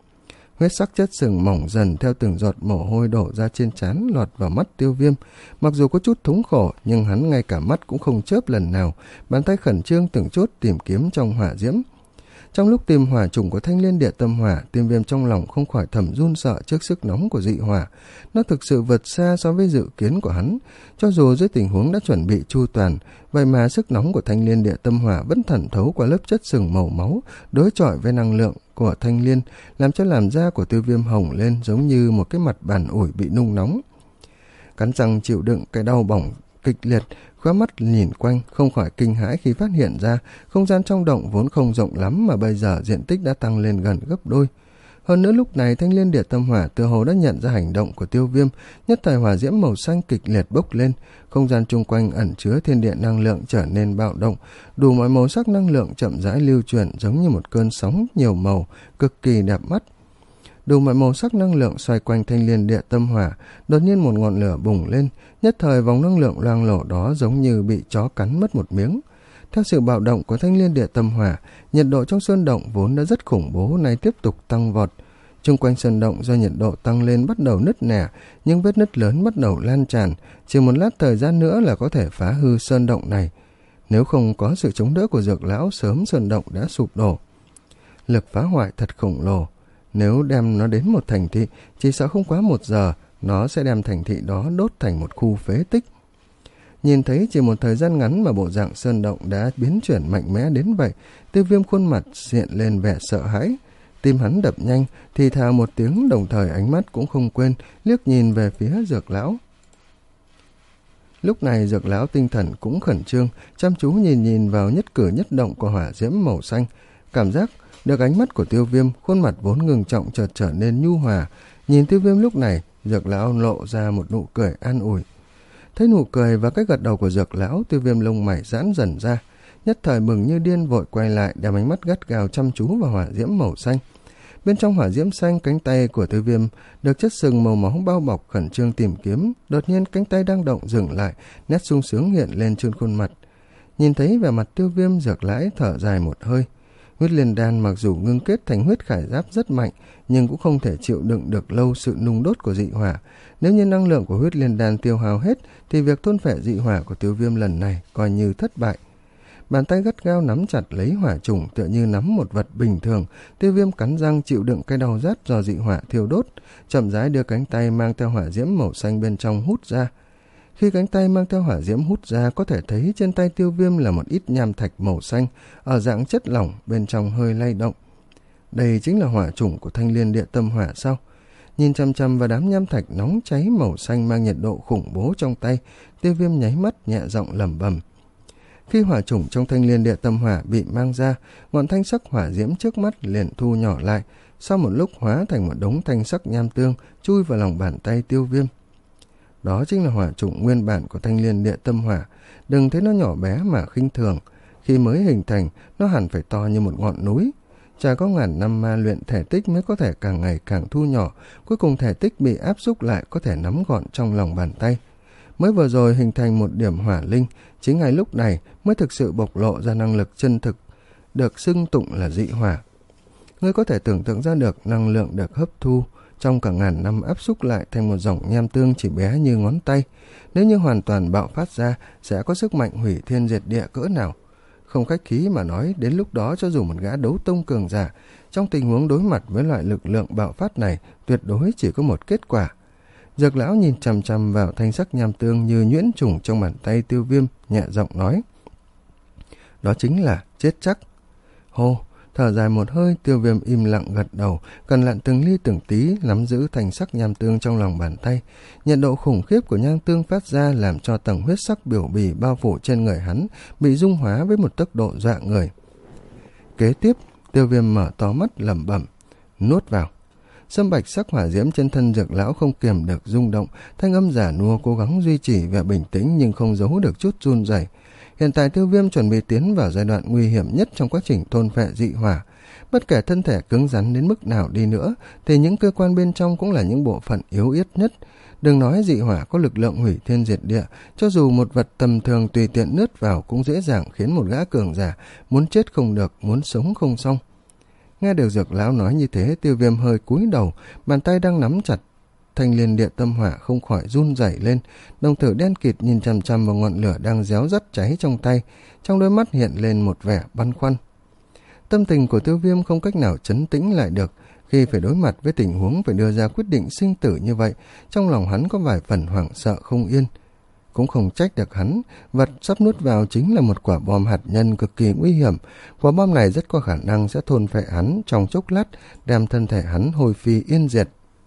Huyết sắc chất sừng mỏng dần theo từng giọt mồ hôi đổ ra trên trán lọt vào mắt Tiêu Viêm. Mặc dù có chút thống khổ, nhưng hắn ngay cả mắt cũng không chớp lần nào, bàn tay khẩn trương từng chút tìm kiếm trong hỏa diễm. Trong lúc tìm hỏa trùng của thanh liên địa tâm hỏa, Tiêu Viêm trong lòng không khỏi thầm run sợ trước sức nóng của dị hỏa. Nó thực sự vượt xa so với dự kiến của hắn. Cho dù dưới tình huống đã chuẩn bị chu toàn, vậy mà sức nóng của thanh liên địa tâm hỏa vẫn thẩm thấu qua lớp chất sừng màu máu, đối chọi với năng lượng của thanh liên, làm cho làn da của Tiêu Viêm hồng lên giống như một cái mặt bàn ủi bị nung nóng. Cắn răng chịu đựng cái đau bỏng kịch liệt, khóe mắt nhìn quanh, không khỏi kinh hãi khi phát hiện ra không gian trong động vốn không rộng lắm mà bây giờ diện tích đã tăng lên gần gấp đôi. Hơn nữa lúc này thanh liên địa tâm hỏa tựa hồ đã nhận ra hành động của Tiêu Viêm, nhất thời hỏa diễm màu xanh kịch liệt bốc lên, không gian chung quanh ẩn chứa thiên địa năng lượng trở nên bạo động, đủ mọi màu sắc năng lượng chậm rãi lưu chuyển giống như một cơn sóng nhiều màu, cực kỳ đẹp mắt. Đủ mọi màu sắc năng lượng xoay quanh thanh liên địa tâm hỏa, đột nhiên một ngọn lửa bùng lên, nhất thời vòng năng lượng loang lổ đó giống như bị chó cắn mất một miếng. Theo sự bạo động của thanh liên địa tâm hỏa, nhiệt độ trong sơn động vốn đã rất khủng bố nay tiếp tục tăng vọt. Chung quanh sơn động do nhiệt độ tăng lên bắt đầu nứt nẻ, nhưng vết nứt lớn bắt đầu lan tràn, chỉ một lát thời gian nữa là có thể phá hư sơn động này. Nếu không có sự chống đỡ của Dược lão, sớm sơn động đã sụp đổ. Lực phá hoại thật khổng lồ. Nếu đem nó đến một thành thị, chỉ sợ không quá một giờ, nó sẽ đem thành thị đó đốt thành một khu phế tích. Nhìn thấy chỉ một thời gian ngắn mà bộ dạng sơn động đã biến chuyển mạnh mẽ đến vậy, Tiêu Viêm khuôn mặt hiện lên vẻ sợ hãi. Tim hắn đập nhanh, thì thào một tiếng, đồng thời ánh mắt cũng không quên liếc nhìn về phía Dược lão. Lúc này Dược lão tinh thần cũng khẩn trương, chăm chú nhìn nhìn vào nhất cử nhất động của hỏa diễm màu xanh, cảm giác được ánh mắt của Tiêu Viêm, khuôn mặt vốn ngừng trọng chợt trở nên nhu hòa. Nhìn Tiêu Viêm lúc này, Dược lão lộ ra một nụ cười an ủi. Thấy nụ cười và cái gật đầu của Dược lão, Tiêu Viêm lông mày giãn dần ra, nhất thời mừng như điên vội quay lại, đem ánh mắt gắt gao chăm chú vào hỏa diễm màu xanh. Bên trong hỏa diễm xanh, cánh tay của Tiêu Viêm được chất sừng màu máu bao bọc, khẩn trương tìm kiếm. Đột nhiên cánh tay đang động dừng lại, nét sung sướng hiện lên trên khuôn mặt. Nhìn thấy vẻ mặt Tiêu Viêm, Dược lão thở dài một hơi. Huyết liên đan mặc dù ngưng kết thành huyết khải giáp rất mạnh, nhưng cũng không thể chịu đựng được lâu sự nung đốt của dị hỏa. Nếu như năng lượng của huyết liên đan tiêu hao hết, thì việc thôn phệ dị hỏa của Tiêu Viêm lần này coi như thất bại. Bàn tay gắt gao nắm chặt lấy hỏa trùng tựa như nắm một vật bình thường. Tiêu Viêm cắn răng chịu đựng cái đau rát do dị hỏa thiêu đốt, chậm rãi đưa cánh tay mang theo hỏa diễm màu xanh bên trong hút ra. Khi cánh tay mang theo hỏa diễm hút ra, có thể thấy trên tay Tiêu Viêm là một ít nham thạch màu xanh ở dạng chất lỏng, bên trong hơi lay động. Đây chính là hỏa chủng của Thanh Liên Địa Tâm Hỏa sao? Nhìn chăm chăm vào đám nham thạch nóng cháy màu xanh mang nhiệt độ khủng bố trong tay, Tiêu Viêm nháy mắt nhẹ giọng lẩm bẩm. Khi hỏa chủng trong Thanh Liên Địa Tâm Hỏa bị mang ra, ngọn thanh sắc hỏa diễm trước mắt liền thu nhỏ lại, sau một lúc hóa thành một đống thanh sắc nham tương chui vào lòng bàn tay Tiêu Viêm. Đó chính là hỏa chủng nguyên bản của Thanh Liên Địa Tâm Hỏa. Đừng thấy nó nhỏ bé mà khinh thường, khi mới hình thành nó hẳn phải to như một ngọn núi. Chả có ngàn năm ma luyện thể tích mới có thể càng ngày càng thu nhỏ, cuối cùng thể tích bị áp xúc lại có thể nắm gọn trong lòng bàn tay. Mới vừa rồi hình thành một điểm hỏa linh, chính ngay lúc này mới thực sự bộc lộ ra năng lực chân thực, được xưng tụng là dị hỏa. Ngươi có thể tưởng tượng ra được năng lượng được hấp thu trong cả ngàn năm áp xúc lại thành một dòng nham tương chỉ bé như ngón tay. Nếu như hoàn toàn bạo phát ra, sẽ có sức mạnh hủy thiên diệt địa cỡ nào. Không khách khí mà nói, đến lúc đó cho dù một gã đấu tông cường giả, trong tình huống đối mặt với loại lực lượng bạo phát này, tuyệt đối chỉ có một kết quả. Dược lão nhìn chằm chằm vào thanh sắc nham tương như nhuyễn trùng trong bàn tay Tiêu Viêm, nhẹ giọng nói. Đó chính là chết chắc. Hô, thở dài một hơi, Tiêu Viêm im lặng gật đầu, cẩn lặn từng ly từng tí nắm giữ thanh sắc nham tương trong lòng bàn tay. Nhiệt độ khủng khiếp của nham tương phát ra làm cho tầng huyết sắc biểu bì bao phủ trên người hắn bị dung hóa với một tốc độ dọa người. Kế tiếp, Tiêu Viêm mở to mắt lẩm bẩm, nuốt vào. Sâm bạch sắc hỏa diễm trên thân dược lão không kiềm được rung động, thanh âm giả nua cố gắng duy trì vẻ bình tĩnh nhưng không giấu được chút run rẩy. Hiện tại Tiêu Viêm chuẩn bị tiến vào giai đoạn nguy hiểm nhất trong quá trình thôn phệ dị hỏa. Bất kể thân thể cứng rắn đến mức nào đi nữa, thì những cơ quan bên trong cũng là những bộ phận yếu yết nhất. Đừng nói dị hỏa có lực lượng hủy thiên diệt địa, cho dù một vật tầm thường tùy tiện nứt vào cũng dễ dàng khiến một gã cường giả muốn chết không được, muốn sống không xong. Nghe được dược lão nói như thế, Tiêu Viêm hơi cúi đầu, bàn tay đang nắm chặt Thanh Liên Địa Tâm Hỏa không khỏi run rẩy lên, đồng tử đen kịt nhìn chằm chằm vào ngọn lửa đang réo rắt cháy trong tay, trong đôi mắt hiện lên một vẻ băn khoăn. Tâm tình của Tiêu Viêm không cách nào trấn tĩnh lại được, khi phải đối mặt với tình huống phải đưa ra quyết định sinh tử như vậy, trong lòng hắn có vài phần hoảng sợ không yên. Cũng không trách được hắn, vật sắp nuốt vào chính là một quả bom hạt nhân cực kỳ nguy hiểm. Quả bom này rất có khả năng sẽ thôn phệ hắn trong chốc lát, đem thân thể hắn hồi phi yên diệt.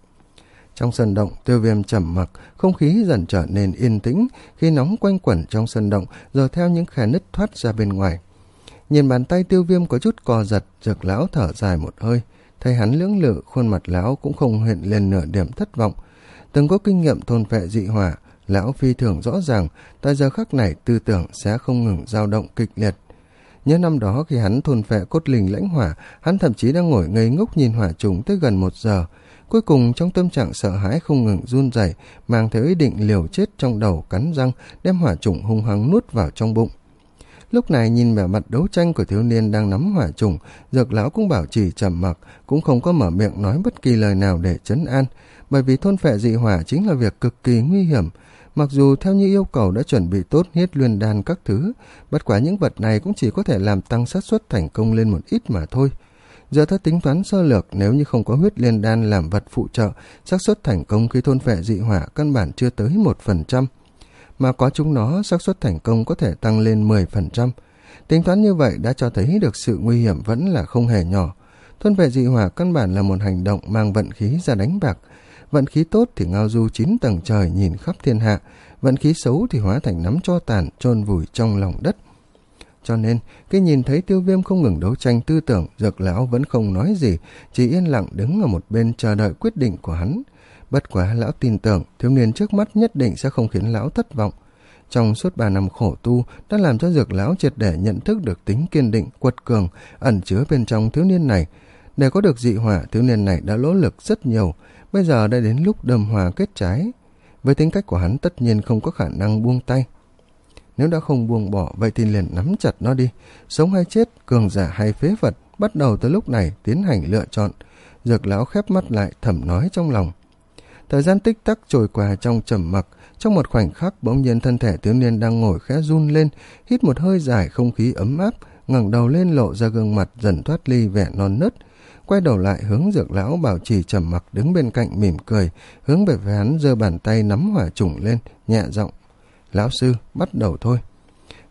Trong sân động, Tiêu Viêm trầm mặc, không khí dần trở nên yên tĩnh, khi nóng quanh quẩn trong sân động, rồi theo những khe nứt thoát ra bên ngoài. Nhìn bàn tay Tiêu Viêm có chút co giật, dược lão thở dài một hơi, thấy hắn lưỡng lự, khuôn mặt lão cũng không hiện lên nửa điểm thất vọng. Từng có kinh nghiệm thôn phệ dị hỏa, lão phi thường rõ ràng, tại giờ khắc này tư tưởng sẽ không ngừng dao động kịch liệt. Nhớ năm đó khi hắn thôn phệ cốt linh lãnh hỏa, hắn thậm chí đang ngồi ngây ngốc nhìn hỏa trùng tới gần một giờ. Cuối cùng trong tâm trạng sợ hãi không ngừng run rẩy, mang theo ý định liều chết trong đầu, cắn răng đem hỏa trùng hung hăng nuốt vào trong bụng. Lúc này nhìn vẻ mặt đấu tranh của thiếu niên đang nắm hỏa trùng, dược lão cũng bảo trì trầm mặc, cũng không có mở miệng nói bất kỳ lời nào để trấn an, bởi vì thôn phệ dị hỏa chính là việc cực kỳ nguy hiểm. Mặc dù theo như yêu cầu đã chuẩn bị tốt Hiết Luyện Đan các thứ, bất quả những vật này cũng chỉ có thể làm tăng xác suất thành công lên một ít mà thôi. Giờ theo tính toán sơ lược, nếu như không có Huyết Liên Đan làm vật phụ trợ, xác suất thành công khi thôn phệ dị hỏa căn bản chưa tới một phần trăm. Mà có chúng nó, xác suất thành công có thể tăng lên mười phần trăm. Tính toán như vậy đã cho thấy được sự nguy hiểm vẫn là không hề nhỏ. Thôn phệ dị hỏa căn bản là một hành động mang vận khí ra đánh bạc. Vận khí tốt thì ngao du chín tầng trời nhìn khắp thiên hạ, vận khí xấu thì hóa thành nắm tro tàn chôn vùi trong lòng đất. Cho nên, khi nhìn thấy Tiêu Viêm không ngừng đấu tranh tư tưởng, dược lão vẫn không nói gì, chỉ yên lặng đứng ở một bên chờ đợi quyết định của hắn. Bất quá lão tin tưởng thiếu niên trước mắt nhất định sẽ không khiến lão thất vọng. Trong suốt ba năm khổ tu đã làm cho dược lão triệt để nhận thức được tính kiên định, quật cường ẩn chứa bên trong thiếu niên này. Để có được dị hỏa, thiếu niên này đã nỗ lực rất nhiều, bây giờ đã đến lúc đơm hoa kết trái. Với tính cách của hắn tất nhiên không có khả năng buông tay. Nếu đã không buông bỏ, vậy thì liền nắm chặt nó đi. Sống hay chết, cường giả hay phế vật, bắt đầu từ lúc này tiến hành lựa chọn. Dược lão khép mắt lại thầm nói trong lòng. Thời gian tích tắc trôi qua trong trầm mặc. Trong một khoảnh khắc bỗng nhiên thân thể thiếu niên đang ngồi khẽ run lên, hít một hơi dài không khí ấm áp, ngẩng đầu lên lộ ra gương mặt dần thoát ly vẻ non nớt. Quay đầu lại hướng dược lão bảo trì trầm mặc đứng bên cạnh mỉm cười, hướng về phía hắn giơ bàn tay nắm hỏa trùng lên, nhẹ giọng. Lão sư, bắt đầu thôi.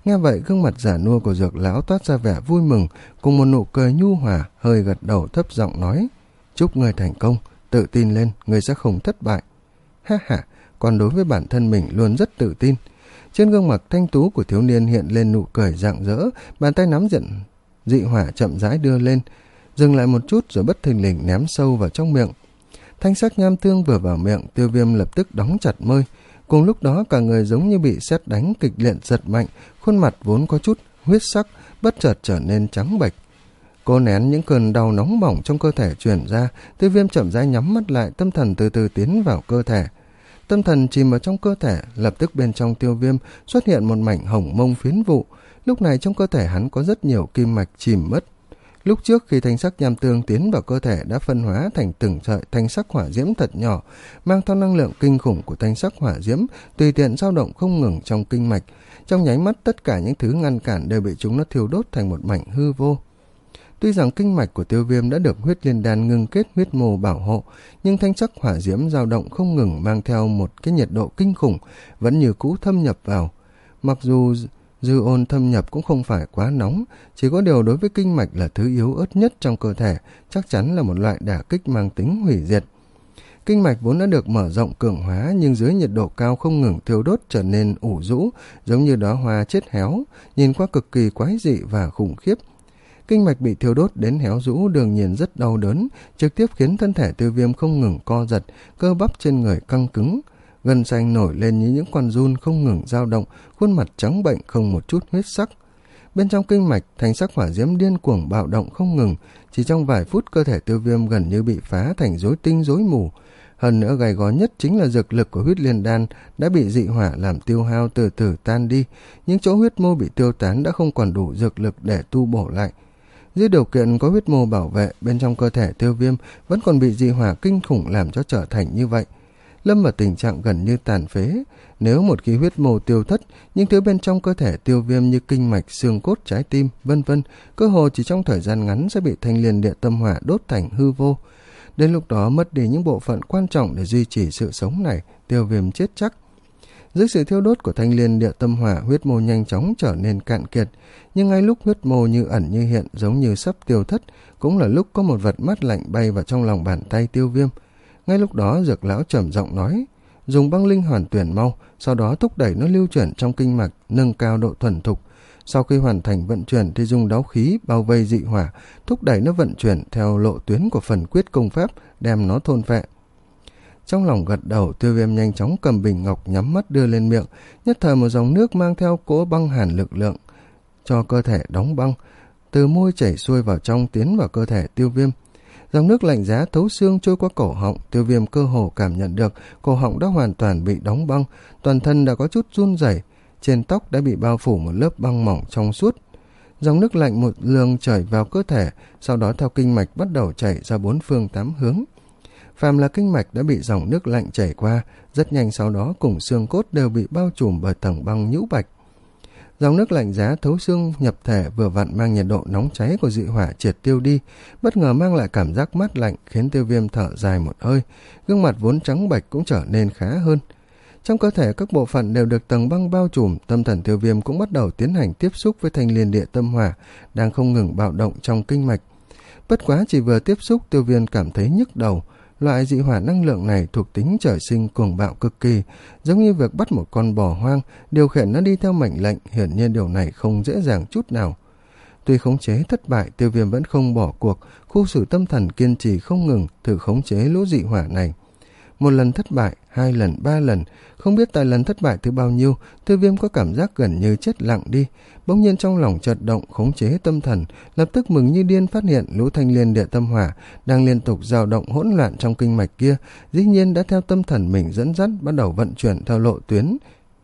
Nghe vậy, gương mặt già nua của Dược lão toát ra vẻ vui mừng, cùng một nụ cười nhu hòa, hơi gật đầu thấp giọng nói: "Chúc ngươi thành công, tự tin lên, ngươi sẽ không thất bại." Ha ha, còn đối với bản thân mình luôn rất tự tin. Trên gương mặt thanh tú của thiếu niên hiện lên nụ cười rạng rỡ, bàn tay nắm giận dị hỏa chậm rãi đưa lên, dừng lại một chút rồi bất thình lình ném sâu vào trong miệng. Thanh sắc nham tương vừa vào miệng, Tiêu Viêm lập tức đóng chặt môi. Cùng lúc đó cả người giống như bị sét đánh kịch liệt giật mạnh, khuôn mặt vốn có chút huyết sắc bất chợt trở nên trắng bệch. Cô nén những cơn đau nóng bỏng trong cơ thể truyền ra, Tiêu Viêm chậm rãi nhắm mắt lại, tâm thần từ từ tiến vào cơ thể. Tâm thần chìm vào trong cơ thể, lập tức bên trong Tiêu Viêm xuất hiện một mảnh hồng mông phiến vụ. Lúc này trong cơ thể hắn có rất nhiều kim mạch chìm mất. Lúc trước khi thanh sắc nham tương tiến vào cơ thể đã phân hóa thành từng sợi thanh sắc hỏa diễm thật nhỏ, mang theo năng lượng kinh khủng của thanh sắc hỏa diễm, tùy tiện dao động không ngừng trong kinh mạch. Trong nháy mắt tất cả những thứ ngăn cản đều bị chúng nó thiêu đốt thành một mảnh hư vô. Tuy rằng kinh mạch của Tiêu Viêm đã được huyết liên đan ngưng kết huyết mô bảo hộ, nhưng thanh sắc hỏa diễm dao động không ngừng mang theo một cái nhiệt độ kinh khủng, vẫn như cũ thâm nhập vào. Mặc dù dư ôn thâm nhập cũng không phải quá nóng, chỉ có điều đối với kinh mạch là thứ yếu ớt nhất trong cơ thể, chắc chắn là một loại đả kích mang tính hủy diệt. Kinh mạch vốn đã được mở rộng cường hóa, nhưng dưới nhiệt độ cao không ngừng thiêu đốt trở nên ủ rũ, giống như đóa hoa chết héo, nhìn qua cực kỳ quái dị và khủng khiếp. Kinh mạch bị thiêu đốt đến héo rũ đương nhiên rất đau đớn, trực tiếp khiến thân thể Tiêu Viêm không ngừng co giật, cơ bắp trên người căng cứng, gân xanh nổi lên như những con giun không ngừng dao động, khuôn mặt trắng bệnh không một chút huyết sắc. Bên trong kinh mạch, thanh sắc hỏa diễm điên cuồng bạo động không ngừng, chỉ trong vài phút cơ thể Tiêu Viêm gần như bị phá thành rối tinh rối mù. Hơn nữa gay go nhất chính là dược lực của huyết liên đan đã bị dị hỏa làm tiêu hao từ từ tan đi, những chỗ huyết mô bị tiêu tán đã không còn đủ dược lực để tu bổ lại. Dưới điều kiện có huyết mô bảo vệ, bên trong cơ thể Tiêu Viêm vẫn còn bị dị hỏa kinh khủng làm cho trở thành như vậy. Lâm vào tình trạng gần như tàn phế. Nếu một khi huyết mô tiêu thất, những thứ bên trong cơ thể Tiêu Viêm như kinh mạch, xương cốt, trái tim, vân vân, cơ hồ chỉ trong thời gian ngắn sẽ bị thanh liên địa tâm hỏa đốt thành hư vô. Đến lúc đó mất đi những bộ phận quan trọng để duy trì sự sống này, Tiêu Viêm chết chắc. Dưới sự thiêu đốt của thanh liên địa tâm hỏa, huyết mô nhanh chóng trở nên cạn kiệt, nhưng ngay lúc huyết mô như ẩn như hiện, giống như sắp tiêu thất, cũng là lúc có một vật mát lạnh bay vào trong lòng bàn tay Tiêu Viêm. Ngay lúc đó Dược lão trầm giọng nói: "Dùng băng linh hoàn tuyển mau, sau đó thúc đẩy nó lưu chuyển trong kinh mạch, nâng cao độ thuần thục. Sau khi hoàn thành vận chuyển thì dùng đáo khí bao vây dị hỏa, thúc đẩy nó vận chuyển theo lộ tuyến của phần quyết công pháp, đem nó thôn phệ." Trong lòng gật đầu, Tiêu Viêm nhanh chóng cầm bình ngọc nhắm mắt đưa lên miệng, nhất thời một dòng nước mang theo cỗ băng hàn lực lượng cho cơ thể đóng băng, từ môi chảy xuôi vào trong tiến vào cơ thể Tiêu Viêm. Dòng nước lạnh giá thấu xương trôi qua cổ họng, Tiêu Viêm cơ hồ cảm nhận được cổ họng đã hoàn toàn bị đóng băng, toàn thân đã có chút run rẩy, trên tóc đã bị bao phủ một lớp băng mỏng trong suốt. Dòng nước lạnh một lường chảy vào cơ thể, sau đó theo kinh mạch bắt đầu chảy ra bốn phương tám hướng. Phàm là kinh mạch đã bị dòng nước lạnh chảy qua, rất nhanh sau đó cùng xương cốt đều bị bao trùm bởi tầng băng nhũ bạch. Dòng nước lạnh giá thấu xương nhập thể vừa vặn mang nhiệt độ nóng cháy của dị hỏa triệt tiêu đi, bất ngờ mang lại cảm giác mát lạnh, khiến Tiêu Viêm thở dài một hơi, gương mặt vốn trắng bệch cũng trở nên khá hơn. Trong cơ thể các bộ phận đều được tầng băng bao trùm, tâm thần Tiêu Viêm cũng bắt đầu tiến hành tiếp xúc với thanh liên địa tâm hỏa đang không ngừng bạo động trong kinh mạch. Bất quá chỉ vừa tiếp xúc, Tiêu Viêm cảm thấy nhức đầu. Loại dị hỏa năng lượng này thuộc tính trời sinh cuồng bạo cực kỳ, giống như việc bắt một con bò hoang, điều khiển nó đi theo mệnh lệnh, hiển nhiên điều này không dễ dàng chút nào. Tuy khống chế thất bại, Tiêu Viêm vẫn không bỏ cuộc, khu xử tâm thần kiên trì không ngừng thử khống chế lũ dị hỏa này. Một lần thất bại, hai lần, ba lần, không biết tại lần thất bại thứ bao nhiêu, Tiêu Viêm có cảm giác gần như chết lặng đi. Bỗng nhiên trong lòng chợt động, khống chế tâm thần, lập tức mừng như điên phát hiện lũ thanh liên địa tâm hỏa đang liên tục dao động hỗn loạn trong kinh mạch kia, dĩ nhiên đã theo tâm thần mình dẫn dắt bắt đầu vận chuyển theo lộ tuyến.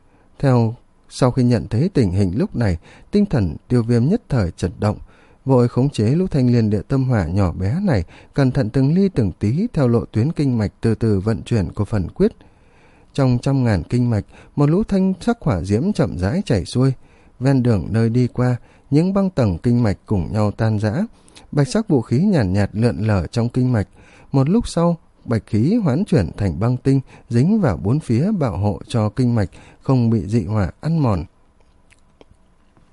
Theo sau khi nhận thấy tình hình lúc này, tinh thần Tiêu Viêm nhất thời chật động, vội khống chế lũ thanh liên địa tâm hỏa nhỏ bé này, cẩn thận từng ly từng tí theo lộ tuyến kinh mạch từ từ vận chuyển của phần quyết. Trong trăm ngàn kinh mạch, một lũ thanh sắc hỏa diễm chậm rãi chảy xuôi. Ven đường nơi đi qua, những băng tầng kinh mạch cùng nhau tan rã. Bạch sắc vũ khí nhàn nhạt, nhạt lượn lờ trong kinh mạch. Một lúc sau, bạch khí hoán chuyển thành băng tinh, dính vào bốn phía bảo hộ cho kinh mạch không bị dị hỏa ăn mòn.